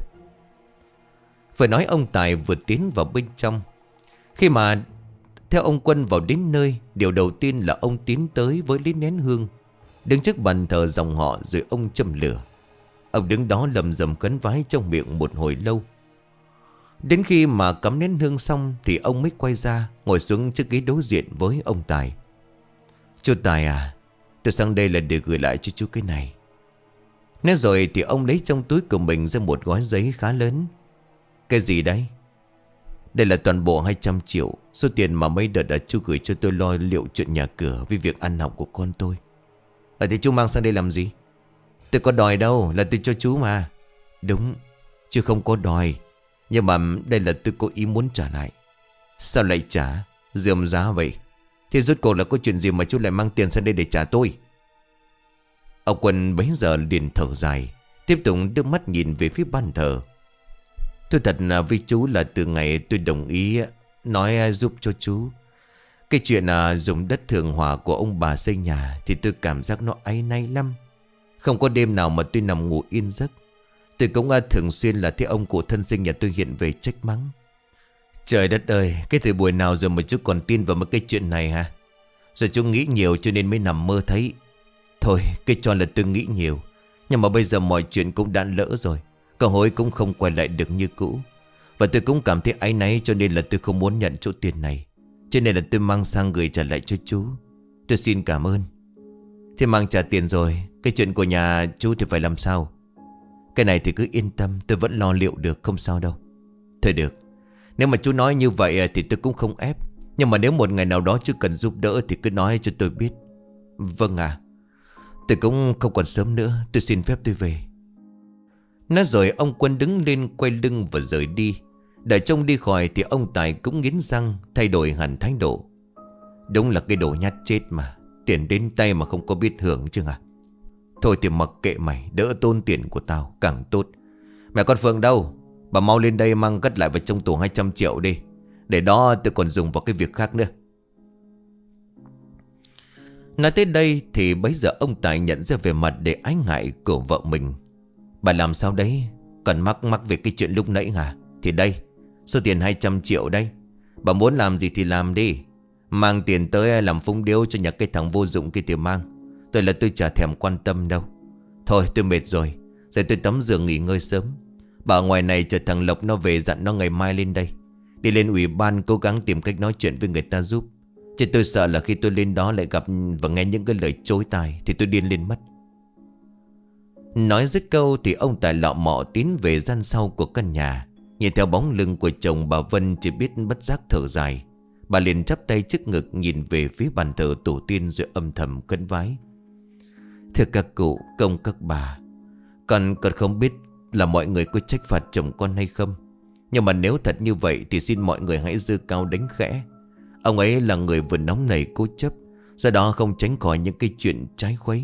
Vừa nói ông Tài vừa tiến vào bên trong. Khi mà theo ông Quân vào đến nơi, điều đầu tiên là ông tiến tới với lấy nén hương, đứng trước bàn thờ dòng họ rồi ông châm lửa. Ông đứng đó lầm rầm khấn vái trong miệng một hồi lâu. Đến khi mà cắm nén hương xong thì ông mới quay ra, ngồi xuống chiếc ghế đối diện với ông Tài. Chú Tài à, tôi sang đây là để gửi lại cho chú cái này. Nói rồi thì ông lấy trong túi của mình ra một gói giấy khá lớn. Cái gì đấy? Đây là toàn bộ hai trăm triệu, số tiền mà mấy đợt đã chú gửi cho tôi lo liệu chuyện nhà cửa với việc ăn học của con tôi. Ở thì chú mang sang đây làm gì? Tôi có đòi đâu, là tôi cho chú mà. Đúng, chứ không có đòi. Nhưng mà đây là tôi có ý muốn trả lại. Sao lại trả? Dườm giá vậy. Thì rốt cuộc là có chuyện gì mà chú lại mang tiền sang đây để trả tôi? Ông Quân bấy giờ liền thở dài, tiếp tục đưa mắt nhìn về phía ban thờ. Tôi thật là với chú là từ ngày tôi đồng ý nói giúp cho chú cái chuyện là dùng đất thường hòa của ông bà xây nhà, thì tôi cảm giác nó áy náy lắm. Không có đêm nào mà tôi nằm ngủ yên giấc. Tôi cũng thường xuyên là thấy ông cụ thân sinh nhà tôi hiện về trách mắng. Trời đất ơi, cái thời buổi nào rồi mà chú còn tin vào mấy cái chuyện này hả? Rồi chú nghĩ nhiều cho nên mới nằm mơ thấy. Thôi, cái cho là tôi nghĩ nhiều. Nhưng mà bây giờ mọi chuyện cũng đã lỡ rồi. Cơ hội cũng không quay lại được như cũ. Và tôi cũng cảm thấy áy náy, cho nên là tôi không muốn nhận chỗ tiền này. Cho nên là tôi mang sang gửi trả lại cho chú. Tôi xin cảm ơn. Thế mang trả tiền rồi, cái chuyện của nhà chú thì phải làm sao? Cái này thì cứ yên tâm, tôi vẫn lo liệu được, không sao đâu. Thôi được, nếu mà chú nói như vậy thì tôi cũng không ép. Nhưng mà nếu một ngày nào đó chú cần giúp đỡ thì cứ nói cho tôi biết. Vâng à. Tôi cũng không còn sớm nữa, tôi xin phép tôi về. Nói rồi ông Quân đứng lên quay lưng và rời đi. Đợi trông đi khỏi thì ông Tài cũng nghiến răng, thay đổi hẳn thái độ. Đúng là cái đồ nhát chết mà. Tiền đến tay mà không có biết hưởng chứ à? Thôi thì mặc kệ mày, đỡ tốn tiền của tao càng tốt. Mẹ con Phượng đâu? Bà mau lên đây mang cất lại vào trong tủ hai trăm triệu đi. Để đó tôi còn dùng vào cái việc khác nữa. Nói tới đây thì bấy giờ ông Tài nhận ra về mặt để ái ngại của vợ mình. Bà làm sao đấy? Còn mắc mắc về cái chuyện lúc nãy hả? Thì đây, số tiền hai trăm triệu đây. Bà muốn làm gì thì làm đi. Mang tiền tới làm phúng điếu cho nhà cái thằng vô dụng kia thì mang. Tôi là tôi chả thèm quan tâm đâu. Thôi tôi mệt rồi, giờ tôi tắm giường nghỉ ngơi sớm. Bà ở ngoài này chờ thằng Lộc nó về, dặn nó ngày mai lên đây. Đi lên ủy ban cố gắng tìm cách nói chuyện với người ta giúp. Chứ tôi sợ là khi tôi lên đó lại gặp và nghe những cái lời chối tai thì tôi điên lên mất. Nói dứt câu thì ông Tài lọ mọ tiến về gian sau của căn nhà. Nhìn theo bóng lưng của chồng, bà Vân chỉ biết bất giác thở dài. Bà liền chắp tay trước ngực nhìn về phía bàn thờ tổ tiên rồi âm thầm khấn vái. Thưa các cụ, công các bà, Con còn không biết là mọi người có trách phạt chồng con hay không. Nhưng mà nếu thật như vậy thì xin mọi người hãy giơ cao đánh khẽ. Ông ấy là người vừa nóng nảy cố chấp, do đó không tránh khỏi những cái chuyện trái khuấy.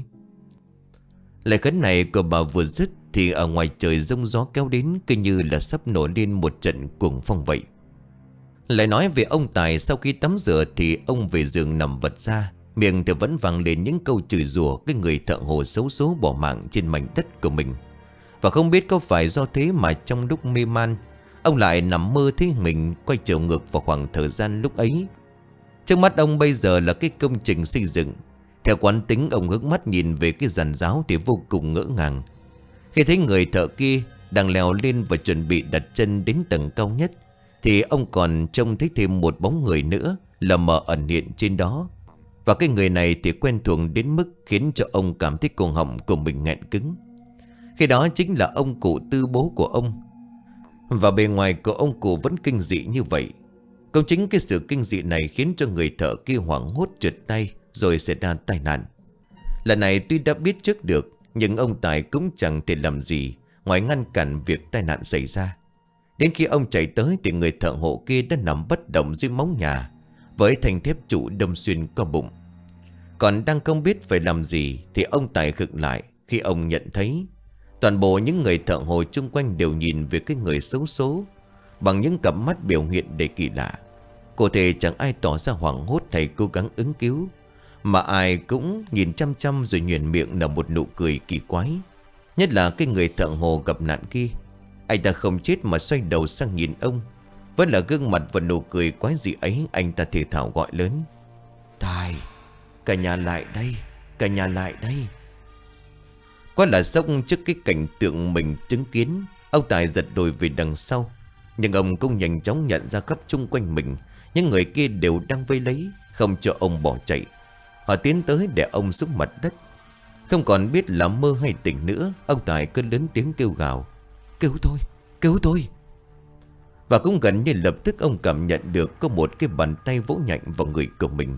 Lời khấn này của bà vừa dứt thì ở ngoài trời giông gió kéo đến, cứ như là sắp nổ lên một trận cuồng phong vậy. Lại nói về ông Tài, sau khi tắm rửa thì ông về giường nằm vật ra, miệng thì vẫn vang lên những câu chửi rủa cái người thợ hồ xấu số bỏ mạng trên mảnh đất của mình. Và không biết có phải do thế mà trong lúc mê man, ông lại nằm mơ thấy mình quay trở ngược vào khoảng thời gian lúc ấy. Trước mắt ông bây giờ là cái công trình xây dựng. Theo quán tính, ông hướng mắt nhìn về cái giàn giáo thì vô cùng ngỡ ngàng. Khi thấy người thợ kia đang leo lên và chuẩn bị đặt chân đến tầng cao nhất, thì ông còn trông thấy thêm một bóng người nữa lờ mờ ẩn hiện trên đó. Và cái người này thì quen thuộc đến mức khiến cho ông cảm thấy cổ họng của mình nghẹn cứng. Khi đó chính là ông cụ Tư, bố của ông. Và bề ngoài của ông cụ vẫn kinh dị như vậy. Cũng chính cái sự kinh dị này khiến cho người thợ kia hoảng hốt trượt tay rồi xảy ra tai nạn. Lần này tuy đã biết trước được, nhưng ông Tài cũng chẳng thể làm gì ngoài ngăn cản việc tai nạn xảy ra. Đến khi ông chạy tới thì người thợ hộ kia đã nằm bất động dưới móng nhà, với thanh thép trụ đâm xuyên qua bụng. Còn đang không biết phải làm gì thì ông Tài khựng lại khi ông nhận thấy toàn bộ những người thợ hồ chung quanh đều nhìn về cái người xấu số bằng những cặp mắt biểu hiện đầy kỳ lạ. Cụ thể chẳng ai tỏ ra hoảng hốt hay cố gắng ứng cứu, mà ai cũng nhìn chăm chăm rồi nhoẻn miệng nở một nụ cười kỳ quái. Nhất là cái người thợ hồ gặp nạn kia. Anh ta không chết mà xoay đầu sang nhìn ông. Vẫn là gương mặt và nụ cười quái dị ấy, anh ta thì thào gọi lớn: Tài, cả nhà lại đây, cả nhà lại đây. Quá là sốc trước cái cảnh tượng mình chứng kiến, ông Tài giật đùi về đằng sau. Nhưng ông cũng nhanh chóng nhận ra khắp chung quanh mình những người kia đều đang vây lấy, không cho ông bỏ chạy. Họ tiến tới để ông xuống mặt đất. Không còn biết là mơ hay tỉnh nữa, ông Tài cứ lớn tiếng kêu gào: "Cứu tôi, cứu tôi!" Và cũng gần như lập tức ông cảm nhận được có một cái bàn tay vỗ nhạnh vào người của mình.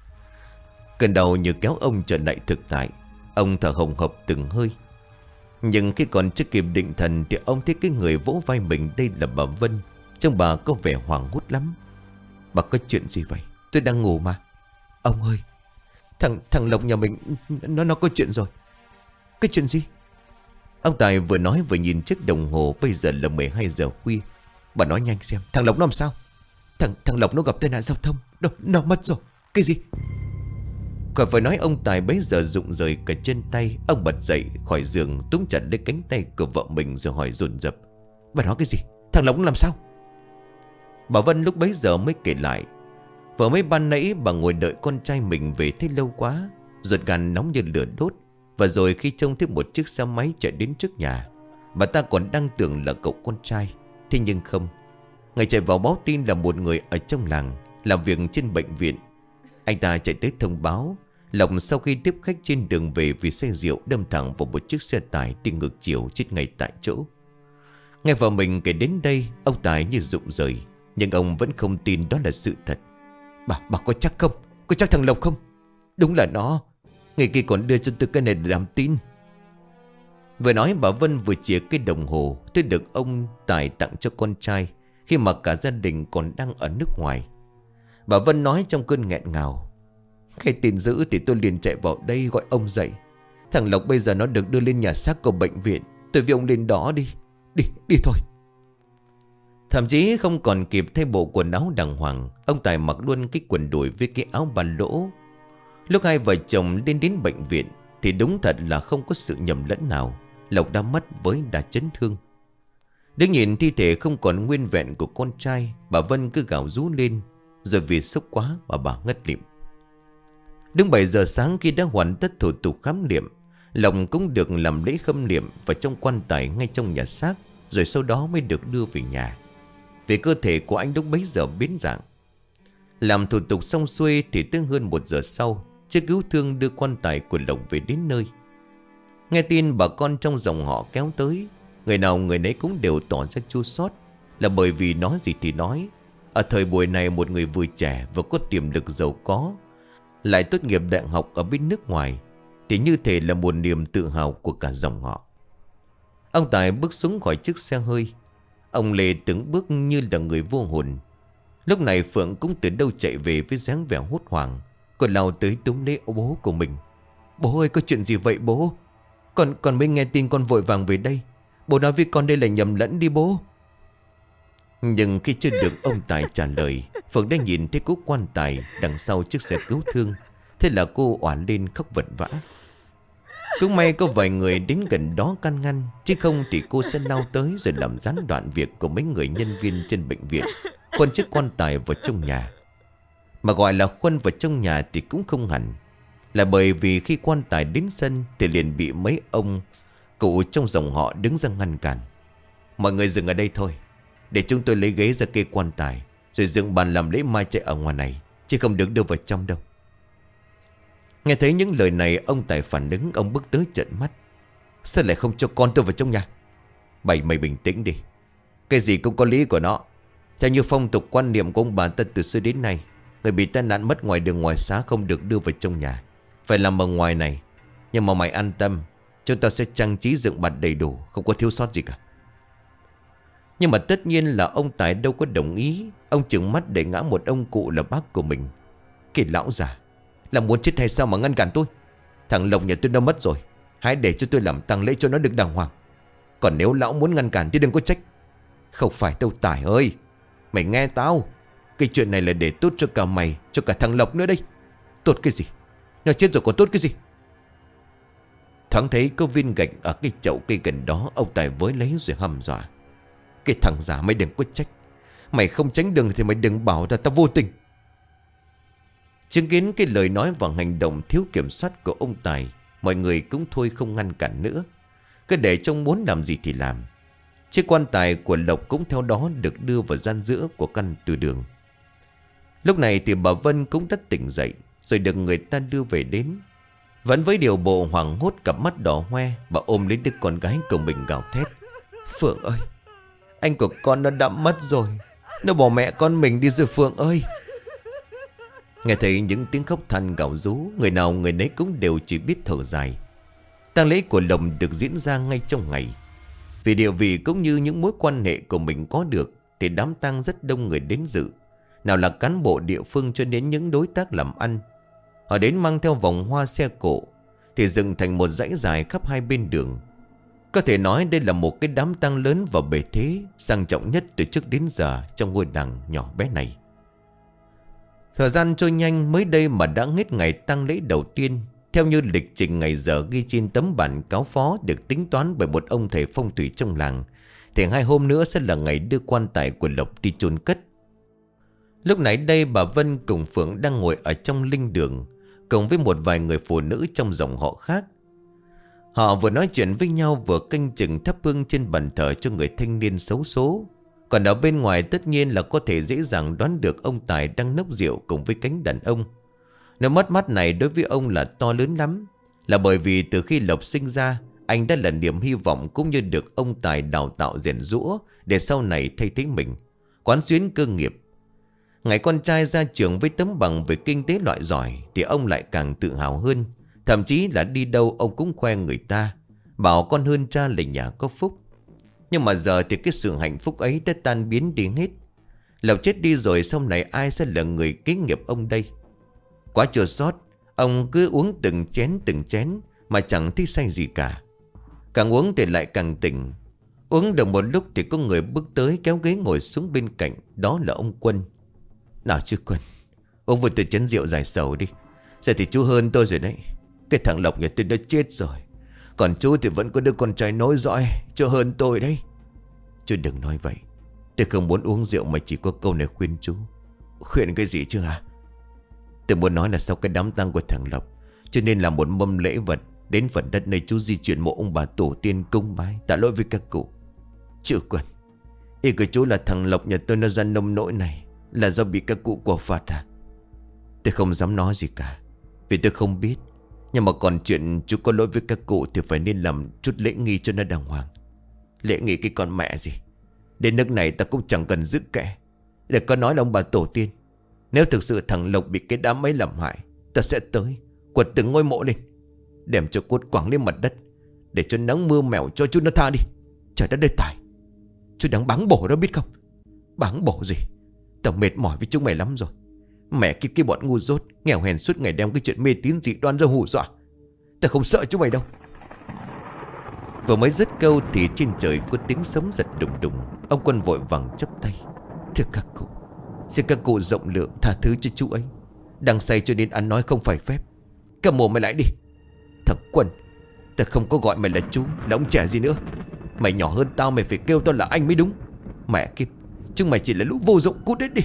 Cơn đau như kéo ông trở lại thực tại. Ông thở hồng hộc từng hơi. Nhưng khi còn chưa kịp định thần thì ông thấy cái người vỗ vai mình đây là bà Vân. Trông bà có vẻ hoảng hốt lắm. "Bà có chuyện gì vậy? Tôi đang ngủ mà." "Ông ơi, Thằng thằng Lộc nhà mình Nó nó có chuyện rồi." "Cái chuyện gì?" Ông Tài vừa nói vừa nhìn chiếc đồng hồ. Bây giờ là mười hai giờ khuya. "Bà nói nhanh xem, thằng Lộc nó làm sao?" Thằng thằng Lộc nó gặp tai nạn giao thông. Nó, nó mất rồi." "Cái gì?" Khỏi phải nói, ông Tài bấy giờ rụng rời cả chân tay. Ông bật dậy khỏi giường, túm chặt lấy cánh tay của vợ mình rồi hỏi dồn dập: "Bà nói cái gì? Thằng Lộc nó làm sao?" Bà Vân lúc bấy giờ mới kể lại. Vừa mấy ban nãy bà ngồi đợi con trai mình về thấy lâu quá, ruột gan nóng như lửa đốt. Và rồi khi trông thấy một chiếc xe máy chạy đến trước nhà, bà ta còn đang tưởng là cậu con trai. Thế nhưng không. Người chạy vào báo tin là một người ở trong làng làm việc trên bệnh viện. Anh ta chạy tới thông báo Lộc sau khi tiếp khách trên đường về vì say rượu đâm thẳng vào một chiếc xe tải đi ngược chiều, chết ngay tại chỗ. Nghe vợ mình kể đến đây, ông Tài như rụng rời. Nhưng ông vẫn không tin đó là sự thật. Bà, bà có chắc không? Có chắc thằng Lộc không?" "Đúng là nó. Người kia còn đưa cho tôi cái này để làm tin." Vừa nói bà Vân vừa chìa cái đồng hồ tôi được ông Tài tặng cho con trai khi mà cả gia đình còn đang ở nước ngoài. Bà Vân nói trong cơn nghẹn ngào: "Cái tin dữ thì tôi liền chạy vào đây gọi ông dậy. Thằng Lộc bây giờ nó được đưa lên nhà xác của bệnh viện. Tôi với ông lên đó đi. Đi, đi thôi." Thậm chí không còn kịp thay bộ quần áo đàng hoàng, ông Tài mặc luôn cái quần đùi với cái áo ba lỗ. Lúc hai vợ chồng lên đến bệnh viện thì đúng thật là không có sự nhầm lẫn nào. Lộc đã mất với đa chấn thương. Đứng nhìn thi thể không còn nguyên vẹn của con trai, bà Vân cứ gào rú lên. Rồi vì sốc quá mà bà ngất lịm. Đúng bảy giờ sáng khi đã hoàn tất thủ tục khám nghiệm, Lộc cũng được làm lễ khâm liệm vào trong quan tài ngay trong nhà xác. Rồi sau đó mới được đưa về nhà. Vì cơ thể của anh lúc bấy giờ biến dạng. Làm thủ tục xong xuôi thì tới hơn một giờ sau, chiếc cứu thương đưa quan tài của Lộc về đến nơi. Nghe tin bà con trong dòng họ kéo tới, người nào người nấy cũng đều tỏ ra chua xót. Là bởi vì nói gì thì nói, ở thời buổi này một người vừa trẻ và có tiềm lực giàu có, lại tốt nghiệp đại học ở bên nước ngoài, thì như thể là một niềm tự hào của cả dòng họ. Ông Tài bước xuống khỏi chiếc xe hơi. Ông Lê từng bước như là người vô hồn. Lúc này Phượng cũng từ đâu chạy về với dáng vẻ hốt hoảng. Cô lao tới túm lấy bố của mình. "Bố ơi, có chuyện gì vậy bố? Con con mới nghe tin, con vội vàng về đây. Bố nói với con đây là nhầm lẫn đi bố." Nhưng khi chưa được ông Tài trả lời, Phượng đã nhìn thấy cố quan tài đằng sau chiếc xe cứu thương. Thế là cô oản lên khóc vật vã. Cũng may có vài người đến gần đó can ngăn, chứ không thì cô sẽ lao tới rồi làm gián đoạn việc của mấy người nhân viên trên bệnh viện, khuân chiếc quan tài vào trong nhà. Mà gọi là khuân vào trong nhà thì cũng không hẳn, là bởi vì khi quan tài đến sân thì liền bị mấy ông cụ trong dòng họ đứng ra ngăn cản. "Mọi người dừng ở đây thôi, để chúng tôi lấy ghế ra kê quan tài, rồi dựng bàn làm lễ mai chay ở ngoài này, chứ không được đưa vào trong đâu." Nghe thấy những lời này, ông Tài phản ứng. Ông bước tới trợn mắt: "Sao lại không cho con tôi vào trong nhà?" "Bày mày bình tĩnh đi. Cái gì cũng có lý của nó. Theo như phong tục quan niệm của ông bà ta từ xưa đến nay, người bị tai nạn mất ngoài đường ngoài xá không được đưa vào trong nhà, phải làm ở ngoài này. Nhưng mà mày an tâm, chúng ta sẽ trang trí dựng bạt đầy đủ, không có thiếu sót gì cả." Nhưng mà tất nhiên là ông Tài đâu có đồng ý. Ông trừng mắt để ngã một ông cụ là bác của mình. "Cái lão già, là muốn chết hay sao mà ngăn cản tôi? Thằng Lộc nhà tôi đã mất rồi, hãy để cho tôi làm tang lễ cho nó được đàng hoàng. Còn nếu lão muốn ngăn cản thì đừng có trách." "Không phải đâu Tài ơi, mày nghe tao. Cái chuyện này là để tốt cho cả mày, cho cả thằng Lộc nữa đây." "Tốt cái gì? Nó chết rồi còn tốt cái gì?" Thoáng thấy có viên gạch ở cái chậu cây gần đó, ông Tài với lấy rồi hăm dọa: "Cái thằng già, mày đừng có trách. Mày không tránh đường thì mày đừng bảo là tao vô tình." Chứng kiến cái lời nói và hành động thiếu kiểm soát của ông Tài, mọi người cũng thôi không ngăn cản nữa, cứ để trông muốn làm gì thì làm. Chiếc quan tài của Lộc cũng theo đó được đưa vào gian giữa của căn từ đường. Lúc này thì bà Vân cũng đã tỉnh dậy, rồi được người ta đưa về đến. Vẫn với điều bộ hoảng hốt, cặp mắt đỏ hoe, bà ôm lấy đứa con gái của mình gào thét: Phượng ơi, anh của con nó đã mất rồi. Nó bỏ mẹ con mình đi rồi Phượng ơi. Nghe thấy những tiếng khóc than gào rú, người nào người nấy cũng đều chỉ biết thở dài. tang lễ của Lộc được diễn ra ngay trong ngày. Vì địa vị cũng như những mối quan hệ của mình có được, thì đám tang rất đông người đến dự. Nào là cán bộ địa phương cho đến những đối tác làm ăn. Họ đến mang theo vòng hoa xe cộ, thì dựng thành một dãy dài khắp hai bên đường. Có thể nói đây là một cái đám tang lớn và bề thế, sang trọng nhất từ trước đến giờ trong ngôi làng nhỏ bé này. Thời gian trôi nhanh, mới đây mà đã hết ngày tang lễ đầu tiên. Theo như lịch trình ngày giờ ghi trên tấm bản cáo phó được tính toán bởi một ông thầy phong thủy trong làng, thì hai hôm nữa sẽ là ngày đưa quan tài của Lộc đi chôn cất. Lúc nãy đây bà Vân cùng Phượng đang ngồi ở trong linh đường, cùng với một vài người phụ nữ trong dòng họ khác. Họ vừa nói chuyện với nhau vừa canh chừng thắp hương trên bàn thờ cho người thanh niên xấu số. Còn ở bên ngoài tất nhiên là có thể dễ dàng đoán được ông Tài đang nốc rượu cùng với cánh đàn ông. Nỗi mất mát này đối với ông là to lớn lắm, là bởi vì từ khi Lộc sinh ra, anh đã là niềm hy vọng cũng như được ông Tài đào tạo rèn rũa để sau này thay thế mình, quán xuyến cơ nghiệp. Ngày con trai ra trường với tấm bằng về kinh tế loại giỏi thì ông lại càng tự hào hơn. Thậm chí là đi đâu ông cũng khoe người ta, bảo con hơn cha là nhà có phúc. Nhưng mà giờ thì cái sự hạnh phúc ấy đã tan biến đi hết. Lộc chết đi rồi, sau này ai sẽ là người kế nghiệp ông đây? Quá chua xót, ông cứ uống từng chén từng chén mà chẳng thấy say gì cả. Càng uống thì lại càng tỉnh. Uống được một lúc thì có người bước tới kéo ghế ngồi xuống bên cạnh. Đó là ông Quân. Nào chứ Quân, uống vừa từ chén rượu giải sầu đi. Giờ thì chú hơn tôi rồi đấy. Cái thằng Lộc nhà tôi đã chết rồi, còn chú thì vẫn có đứa con trai nối dõi, chú hơn tôi đấy. Chú đừng nói vậy. Tôi không muốn uống rượu mà chỉ có câu này khuyên chú. Khuyên cái gì chứ hả? Tôi muốn nói là sau cái đám tang của thằng Lộc, cho nên làm một mâm lễ vật đến phần đất này chú di chuyển mộ ông bà tổ tiên cung bái, tạ lỗi với các cụ. Chứ Quân, ý của chú là thằng Lộc nhà tôi nó ra nông nỗi này là do bị các cụ của phạt à? Tôi không dám nói gì cả, vì tôi không biết. Nhưng mà còn chuyện chú có lỗi với các cụ thì phải nên làm chút lễ nghi cho nó đàng hoàng. Lễ nghi cái con mẹ gì. Đến nước này ta cũng chẳng cần giữ kẻ để có nói là ông bà tổ tiên. Nếu thực sự thằng Lộc bị cái đám ấy làm hại, ta sẽ tới quật từng ngôi mộ lên, đem cho cốt quẳng lên mặt đất, để cho nắng mưa mèo cho chú nó tha đi. Trời đất đây Tài, chú đang báng bổ đó biết không? Báng bổ gì? Tao mệt mỏi với chúng mày lắm rồi. Mẹ cái cái bọn ngu dốt nghèo hèn suốt ngày đem cái chuyện mê tín dị đoan ra hù dọa. Ta không sợ chúng mày đâu. Vừa mới dứt câu thì trên trời có tiếng sấm giật đùng đùng. Ông Quân vội vàng chắp tay: Thưa các cụ, xin các cụ rộng lượng tha thứ cho chú ấy. Đang say cho nên ăn nói không phải phép. Cầm mồm mày lại đi. Thằng Quân, ta không có gọi mày là chú, là ông trẻ gì nữa. Mày nhỏ hơn tao, mày phải kêu tao là anh mới đúng. Mẹ kiếp, chúng mày chỉ là lũ vô dụng, cút hết đi.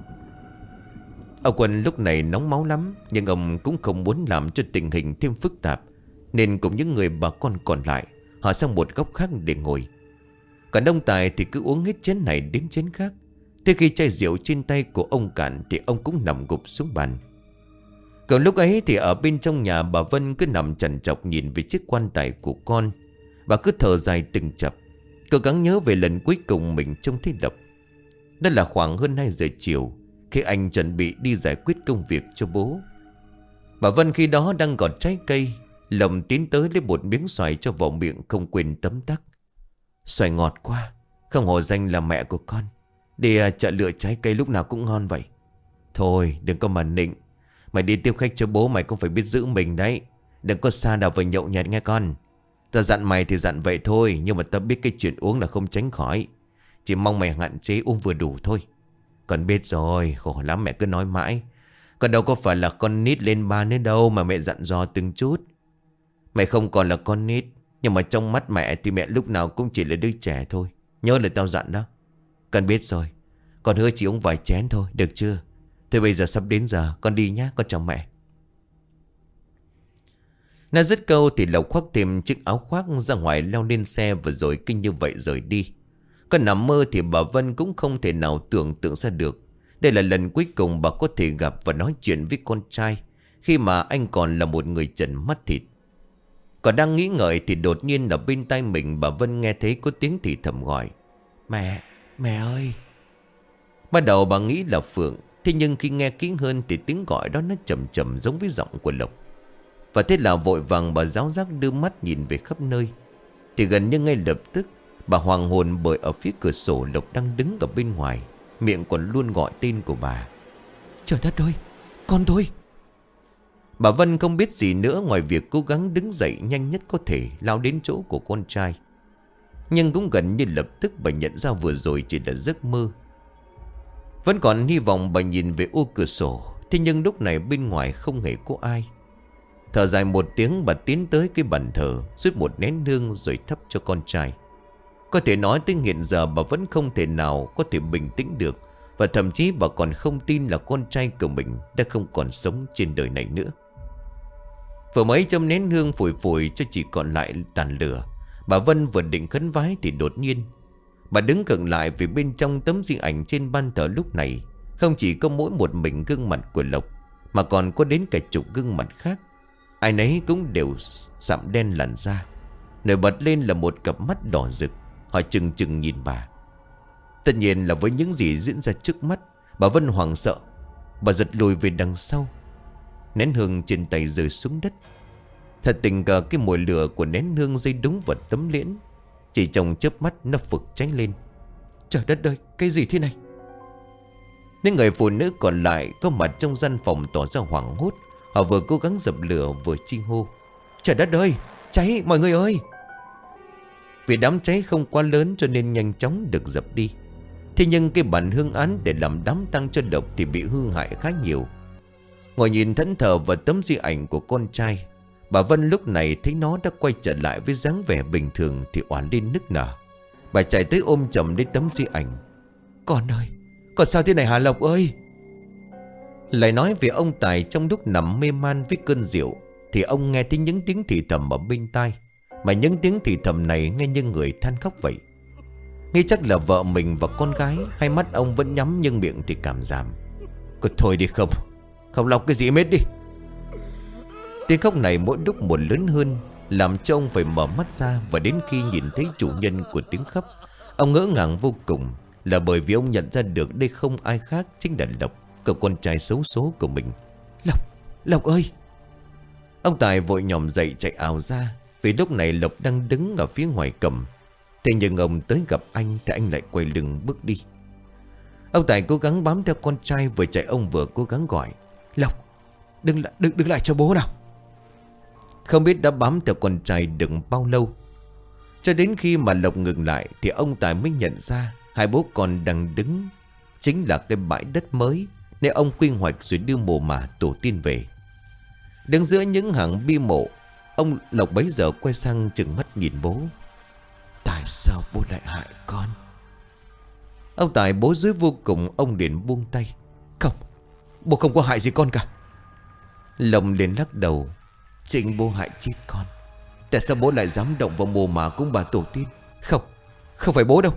Ông Quân lúc này nóng máu lắm, nhưng ông cũng không muốn làm cho tình hình thêm phức tạp, nên cùng những người bà con còn lại, họ sang một góc khác để ngồi. Còn ông Tài thì cứ uống hết chén này đến chén khác. Thế khi chai rượu trên tay của ông cạn thì ông cũng nằm gục xuống bàn. Còn lúc ấy thì ở bên trong nhà, bà Vân cứ nằm chằn chọc nhìn về chiếc quan tài của con. Bà cứ thở dài từng chập, cố gắng nhớ về lần cuối cùng mình trông thấy Lộc. Đó là khoảng hơn hai giờ chiều, khi anh chuẩn bị đi giải quyết công việc cho bố. Bà Vân khi đó đang gọt trái cây. Lộc tiến tới lấy một miếng xoài cho vào miệng, không quên tấm tắc: Xoài ngọt quá, không hổ danh là mẹ của con. Đi à, chợ lựa trái cây lúc nào cũng ngon vậy. Thôi đừng có mà nịnh. Mày đi tiếp khách cho bố mày cũng phải biết giữ mình đấy. Đừng có xa đào vào nhậu nhẹt nghe con. Ta dặn mày thì dặn vậy thôi, nhưng mà ta biết cái chuyện uống là không tránh khỏi. Chỉ mong mày hạn chế uống vừa đủ thôi. Con biết rồi, khổ lắm mẹ cứ nói mãi. Con đâu có phải là con nít lên ba nữa đâu mà mẹ dặn dò từng chút. Mày không còn là con nít, nhưng mà trong mắt mẹ thì mẹ lúc nào cũng chỉ là đứa trẻ thôi. Nhớ lời tao dặn đó. Con biết rồi. Con hứa chỉ uống vài chén thôi, được chưa? Thôi bây giờ sắp đến giờ, con đi nhá, con chào mẹ. Nó dứt câu thì Lộc khoác thêm chiếc áo khoác ra ngoài, leo lên xe và rồi kinh như vậy rời đi. Có nằm mơ thì bà Vân cũng không thể nào tưởng tượng ra được đây là lần cuối cùng bà có thể gặp và nói chuyện với con trai, khi mà anh còn là một người trần mắt thịt. Còn đang nghĩ ngợi thì đột nhiên ở bên tai mình bà Vân nghe thấy có tiếng thì thầm gọi: Mẹ, mẹ ơi. Ban đầu bà nghĩ là Phượng, thế nhưng khi nghe kỹ hơn thì tiếng gọi đó nó trầm trầm giống với giọng của Lộc. Và thế là vội vàng bà giáo giác đưa mắt nhìn về khắp nơi. Thì gần như ngay lập tức bà hoàng hồn bởi ở phía cửa sổ Lộc đang đứng ở bên ngoài, miệng còn luôn gọi tên của bà. Trời đất ơi, con tôi. Bà Vân không biết gì nữa ngoài việc cố gắng đứng dậy nhanh nhất có thể, lao đến chỗ của con trai. Nhưng cũng gần như lập tức bà nhận ra vừa rồi chỉ là giấc mơ. Vẫn còn hy vọng bà nhìn về ô cửa sổ, thế nhưng lúc này bên ngoài không hề có ai. Thở dài một tiếng, bà tiến tới cái bàn thờ, rút một nén hương rồi thắp cho con trai. Có thể nói tới hiện giờ bà vẫn không thể nào có thể bình tĩnh được. Và thậm chí bà còn không tin là con trai của mình đã không còn sống trên đời này nữa. Vừa mấy châm nén hương phủi phủi cho chỉ còn lại tàn lửa, bà Vân vừa định khấn vái thì đột nhiên bà đứng cận lại, vì bên trong tấm di ảnh trên ban thờ lúc này không chỉ có mỗi một mình gương mặt của Lộc, mà còn có đến cả chục gương mặt khác. Ai nấy cũng đều sạm đen làn da. Nổi bật lên là một cặp mắt đỏ rực, họ chừng chừng nhìn bà. Tất nhiên là với những gì diễn ra trước mắt, bà Vân hoảng sợ. Bà giật lùi về đằng sau. Nén hương trên tay rơi xuống đất. Thật tình cờ cái mùi lửa của nén hương dây đúng vào tấm liễn. Chỉ trong chớp mắt nó phực cháy lên. Trời đất ơi, cái gì thế này? Những người phụ nữ còn lại có mặt trong gian phòng tỏ ra hoảng hốt. Họ vừa cố gắng dập lửa vừa chi hô: Trời đất ơi, cháy mọi người ơi! Vì đám cháy không quá lớn cho nên nhanh chóng được dập đi. Thế nhưng cái bàn hương án để làm đám tang cho Lộc thì bị hư hại khá nhiều. Ngồi nhìn thẫn thờ vào tấm di ảnh của con trai, bà Vân lúc này thấy nó đã quay trở lại với dáng vẻ bình thường thì oán lên nức nở. Bà chạy tới ôm chầm lấy tấm di ảnh. Con ơi, con sao thế này hả Lộc ơi? Lại nói về ông Tài, trong lúc nằm mê man với cơn rượu thì ông nghe thấy những tiếng thì thầm ở bên tai. Mà những tiếng thì thầm này nghe như người than khóc vậy. Nghĩ chắc là vợ mình và con gái. Hai mắt ông vẫn nhắm nhưng miệng thì cảm giảm. Cứ thôi đi không, không lọc cái gì hết đi. Tiếng khóc này mỗi lúc một lớn hơn, làm cho ông phải mở mắt ra. Và đến khi nhìn thấy chủ nhân của tiếng khóc, ông ngỡ ngàng vô cùng. Là bởi vì ông nhận ra được đây không ai khác chính là Lộc, cậu con trai xấu số của mình. Lộc, Lộc ơi! Ông Tài vội nhòm dậy chạy ào ra. Vì lúc này Lộc đang đứng ở phía ngoài cầm. Thế nhưng ông tới gặp anh thì anh lại quay lưng bước đi. Ông Tài cố gắng bám theo con trai, vừa chạy ông vừa cố gắng gọi: Lộc, đừng lại, đừng, đừng lại cho bố nào. Không biết đã bám theo con trai được bao lâu, cho đến khi mà Lộc ngừng lại thì ông Tài mới nhận ra hai bố con đang đứng chính là cái bãi đất mới nơi ông quy hoạch rồi đưa mồ mả tổ tiên về. Đứng giữa những hàng bia mộ, ông Lộc bấy giờ quay sang trừng mắt nhìn bố. Tại sao bố lại hại con? Ông Tài bối rối vô cùng, ông liền buông tay. Không, bố không có hại gì con cả. Lộc liền lắc đầu. Chính bố hại chết con. Tại sao bố lại dám động vào mồ mả của bà tổ tiên? Không, không phải bố đâu.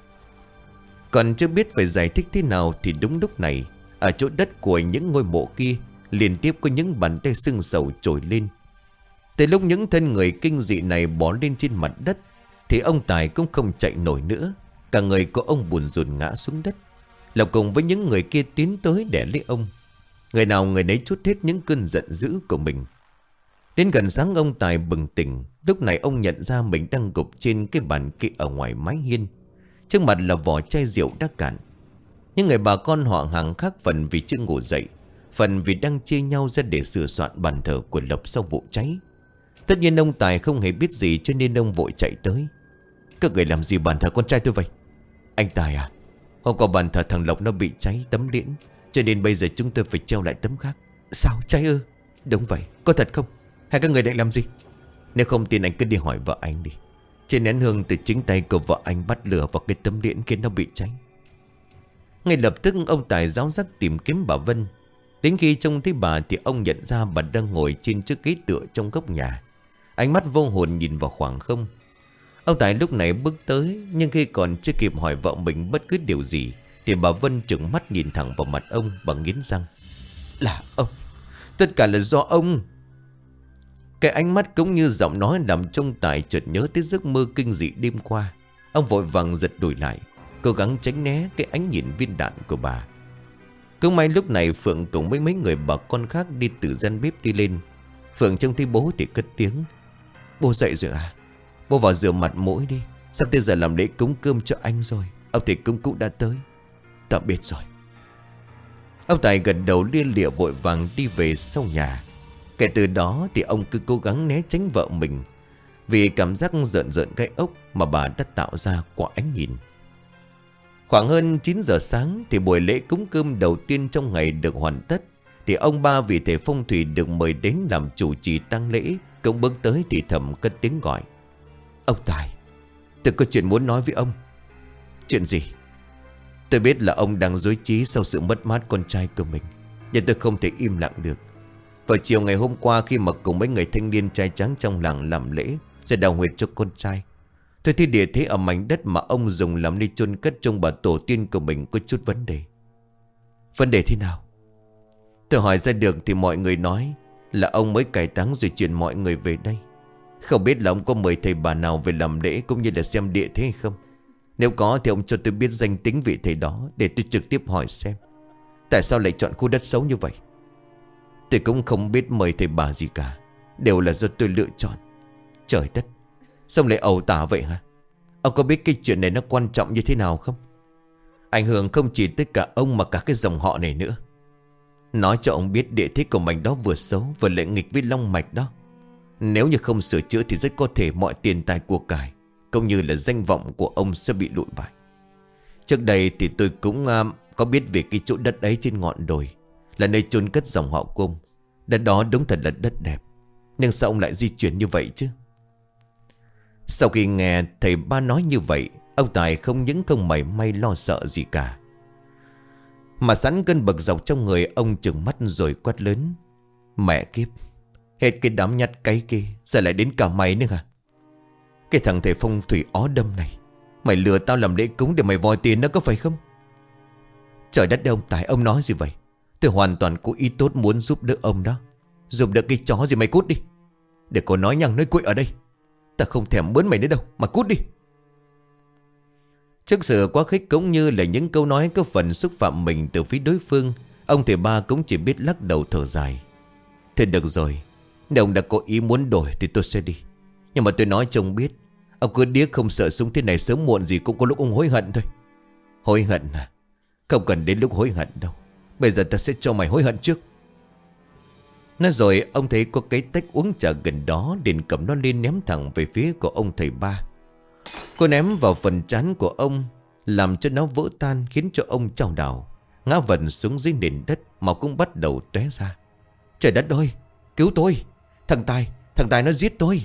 Còn chưa biết phải giải thích thế nào thì đúng lúc này, ở chỗ đất của những ngôi mộ kia liên tiếp có những bàn tay sưng sầu trồi lên. Tới lúc những thân người kinh dị này bò lên trên mặt đất thì ông Tài cũng không chạy nổi nữa. Cả người của ông buồn rùn ngã xuống đất. Lộc cùng với những người kia tiến tới để lấy ông. Người nào người nấy trút hết những cơn giận dữ của mình. Đến gần sáng ông Tài bừng tỉnh. Lúc này ông nhận ra mình đang gục trên cái bàn kia ở ngoài mái hiên. Trước mặt là vỏ chai rượu đã cạn. Những người bà con họ hàng khác phần vì chưa ngủ dậy, phần vì đang chia nhau ra để sửa soạn bàn thờ của Lộc sau vụ cháy. Tất nhiên ông Tài không hề biết gì cho nên ông vội chạy tới. Các người làm gì bàn thờ con trai tôi vậy? Anh Tài à, hôm qua bàn thờ thằng Lộc nó bị cháy tấm liễn, cho nên bây giờ chúng tôi phải treo lại tấm khác. Sao, cháy ư? Đúng vậy, có thật không? Hay các người định làm gì? Nếu không tin anh cứ đi hỏi vợ anh đi. Trên nén hương từ chính tay của vợ anh bắt lửa vào cái tấm liễn kia nó bị cháy. Ngay lập tức ông Tài ráo rắc tìm kiếm bà Vân. Đến khi trông thấy bà thì ông nhận ra bà đang ngồi trên chiếc ghế tựa trong góc nhà. Ánh mắt vô hồn nhìn vào khoảng không. Ông Tài lúc này bước tới, nhưng khi còn chưa kịp hỏi vợ mình bất cứ điều gì thì bà Vân trừng mắt nhìn thẳng vào mặt ông và nghiến răng. Là ông, tất cả là do ông. Cái ánh mắt cũng như giọng nói làm trông Tài chợt nhớ tới giấc mơ kinh dị đêm qua. Ông vội vàng giật đùi lại, cố gắng tránh né cái ánh nhìn viên đạn của bà. Cứ may lúc này Phượng cùng với mấy người bà con khác đi từ gian bếp đi lên. Phượng trông thấy bố thì cất tiếng. Bố dậy rồi à? Bố vào rửa mặt mũi đi, sắp tới giờ làm lễ cúng cơm cho anh rồi. Ông thầy cúng cũng đã tới. Tạm biệt rồi. Ông Tài gật đầu lia lịa vội vàng đi về sau nhà. Kể từ đó thì ông cứ cố gắng né tránh vợ mình, vì cảm giác rợn rợn cái ốc mà bà đã tạo ra qua ánh nhìn. Khoảng hơn chín giờ sáng thì buổi lễ cúng cơm đầu tiên trong ngày được hoàn tất. Thì ông ba vị thể phong thủy được mời đến làm chủ trì tang lễ cũng bước tới thì thầm cất tiếng gọi. Ông Tài, tôi có chuyện muốn nói với ông. Chuyện gì? Tôi biết là ông đang rối trí sau sự mất mát con trai của mình, nhưng tôi không thể im lặng được. Vào chiều ngày hôm qua, khi mà cùng mấy người thanh niên trai tráng trong làng làm lễ rồi đào huyệt cho con trai, tôi thấy địa thế ở mảnh đất mà ông dùng làm nơi chôn cất trong bà tổ tiên của mình có chút vấn đề. Vấn đề thế nào? Tôi hỏi ra được thì mọi người nói là ông mới cải táng rồi chuyển mọi người về đây. Không biết là ông có mời thầy bà nào về làm lễ cũng như là xem địa thế hay không. Nếu có thì ông cho tôi biết danh tính vị thầy đó, để tôi trực tiếp hỏi xem tại sao lại chọn khu đất xấu như vậy. Tôi cũng không biết mời thầy bà gì cả, đều là do tôi lựa chọn. Trời đất, sao lại ẩu tả vậy hả? Ông có biết cái chuyện này nó quan trọng như thế nào không? Ảnh hưởng không chỉ tất cả ông mà cả cái dòng họ này nữa. Nói cho ông biết địa thế của mảnh đó vừa xấu vừa lại nghịch với long mạch đó. Nếu như không sửa chữa thì rất có thể mọi tiền tài của cải cũng như là danh vọng của ông sẽ bị lụi bại. Trước đây thì tôi cũng uh, có biết về cái chỗ đất ấy trên ngọn đồi, là nơi chôn cất dòng họ của ông. Đất đó đúng thật là đất đẹp, nhưng sao ông lại di chuyển như vậy chứ? Sau khi nghe thầy ba nói như vậy, ông Tài không những không mảy may lo sợ gì cả, mà sẵn cơn bực dọc trong người ông trừng mắt rồi quát lớn. Mẹ kiếp, hết cái đám nhát cái kia giờ lại đến cả mày nữa hả? Cái thằng thầy phong thủy ó đâm này, mày lừa tao làm lễ cúng để mày vòi tiền đó có phải không? Trời đất ơi ông Tài, ông nói gì vậy? Tôi hoàn toàn có ý tốt muốn giúp đỡ ông đó. Giúp đỡ cái chó gì, mày cút đi. Để cô nói nhằng nói quậy ở đây. Ta không thèm mướn mày nữa đâu, mà cút đi. Trước sự quá khích cũng như là những câu nói có phần xúc phạm mình từ phía đối phương, ông thầy ba cũng chỉ biết lắc đầu thở dài. Thôi được rồi, nếu ông đã có ý muốn đổi thì tôi sẽ đi. Nhưng mà tôi nói cho ông biết, ông cứ điếc không sợ súng thế này, sớm muộn gì cũng có lúc ông hối hận thôi. Hối hận à? Không cần đến lúc hối hận đâu. Bây giờ ta sẽ cho mày hối hận trước. Nói rồi ông thấy có cái tách uống trà gần đó, liền cầm nó lên ném thẳng về phía của ông thầy ba. Cô ném vào phần trán của ông, làm cho nó vỡ tan, khiến cho ông chao đảo, ngã vật xuống dưới nền đất, mà cũng bắt đầu tóe ra. Trời đất ơi, cứu tôi! Thằng Tài, thằng Tài nó giết tôi!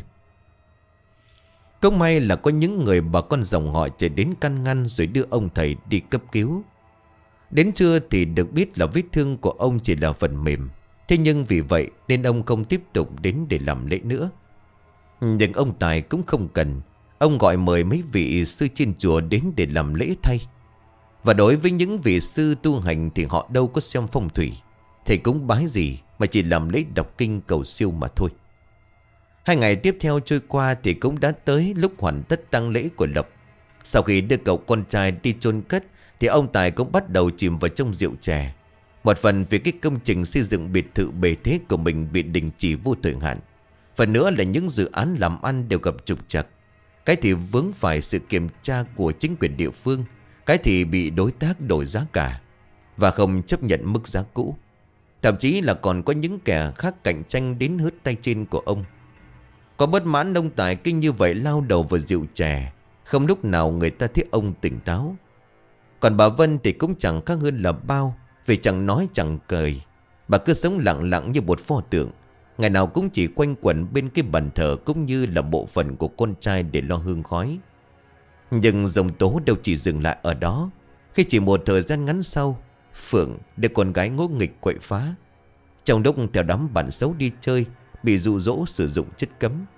Cũng may là có những người bà con dòng họ chạy đến can ngăn rồi đưa ông thầy đi cấp cứu. Đến trưa thì được biết là vết thương của ông chỉ là phần mềm. Thế nhưng vì vậy nên ông không tiếp tục đến để làm lễ nữa. Nhưng ông Tài cũng không cần. Ông gọi mời mấy vị sư trên chùa đến để làm lễ thay. Và đối với những vị sư tu hành thì họ đâu có xem phong thủy, thầy cúng bái gì, mà chỉ làm lễ đọc kinh cầu siêu mà thôi. Hai ngày tiếp theo trôi qua thì cũng đã tới lúc hoàn tất tang lễ của Lộc. Sau khi đưa cậu con trai đi chôn cất thì ông Tài cũng bắt đầu chìm vào trong rượu chè. Một phần vì cái công trình xây dựng biệt thự bề thế của mình bị đình chỉ vô thời hạn, phần nữa là những dự án làm ăn đều gặp trục trặc. Cái thì vướng phải sự kiểm tra của chính quyền địa phương, cái thì bị đối tác đổi giá cả và không chấp nhận mức giá cũ. Thậm chí là còn có những kẻ khác cạnh tranh đến hớt tay trên của ông. Có bất mãn, ông Tài kinh như vậy lao đầu vào rượu chè, không lúc nào người ta thấy ông tỉnh táo. Còn bà Vân thì cũng chẳng khác hơn là bao, vì chẳng nói chẳng cười. Bà cứ sống lặng lặng như một pho tượng, ngày nào cũng chỉ quanh quẩn bên cái bàn thờ cũng như là bộ phận của con trai để lo hương khói. Nhưng dòng tố đâu chỉ dừng lại ở đó. Khi chỉ một thời gian ngắn sau, Phượng, đứa con gái ngỗ nghịch quậy phá, trong lúc theo đám bạn xấu đi chơi, bị dụ dỗ sử dụng chất cấm.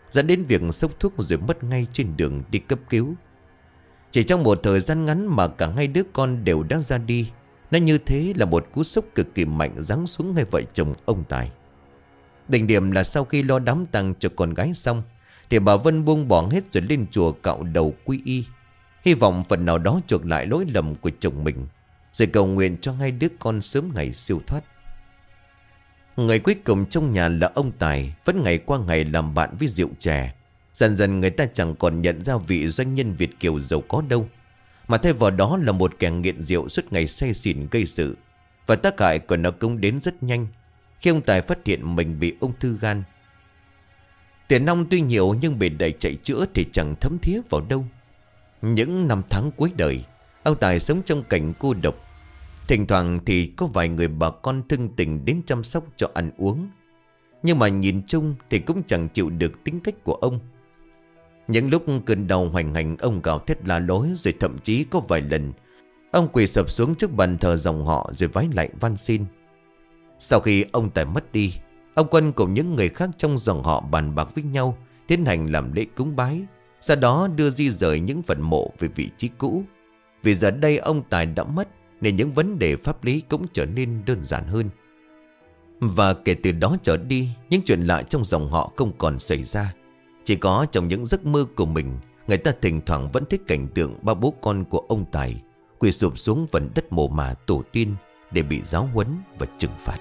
dẫn đến việc sốc thuốc rồi mất ngay trên đường đi cấp cứu. Chỉ trong một thời gian ngắn mà cả hai đứa con đều đã ra đi. Nó như thế là một cú sốc cực kỳ mạnh giáng xuống ngay vợ chồng ông Tài. Đỉnh điểm là sau khi lo đám tang cho con gái xong thì bà Vân buông bỏ hết rồi lên chùa cạo đầu quy y, hy vọng phần nào đó chuộc lại lỗi lầm của chồng mình, rồi cầu nguyện cho hai đứa con sớm ngày siêu thoát. Người cuối cùng trong nhà là ông Tài, vẫn ngày qua ngày làm bạn với rượu chè. Dần dần người ta chẳng còn nhận ra vị doanh nhân Việt kiều giàu có đâu, mà thay vào đó là một kẻ nghiện rượu suốt ngày say xỉn gây sự. Và tác hại của nó cũng đến rất nhanh khi ông Tài phát hiện mình bị ung thư gan. Tiền nong tuy nhiều nhưng bị đẩy chạy chữa thì chẳng thấm thía vào đâu. Những năm tháng cuối đời, ông Tài sống trong cảnh cô độc. Thỉnh thoảng thì có vài người bà con thân tình đến chăm sóc cho ăn uống, nhưng mà nhìn chung thì cũng chẳng chịu được tính cách của ông. Những lúc cơn đau hoành hành, ông gào thét la lối, rồi thậm chí có vài lần ông quỳ sập xuống trước bàn thờ dòng họ rồi vái lạy van xin. Sau khi ông Tài mất đi, ông Quân cùng những người khác trong dòng họ bàn bạc với nhau tiến hành làm lễ cúng bái, sau đó đưa di rời những phần mộ về vị trí cũ. Vì giờ đây ông Tài đã mất nên những vấn đề pháp lý cũng trở nên đơn giản hơn. Và kể từ đó trở đi, những chuyện lạ trong dòng họ không còn xảy ra. Chỉ có trong những giấc mơ của mình, người ta thỉnh thoảng vẫn thích cảnh tượng ba bố con của ông Tài quỳ sụp xuống phần đất mồ mả tổ tiên để bị giáo huấn và trừng phạt.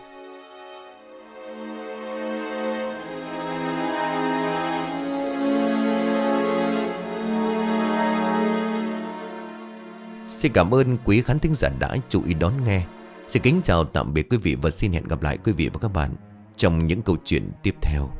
Xin cảm ơn quý khán thính giả đã chú ý đón nghe. Xin kính chào tạm biệt quý vị và xin hẹn gặp lại quý vị và các bạn trong những câu chuyện tiếp theo.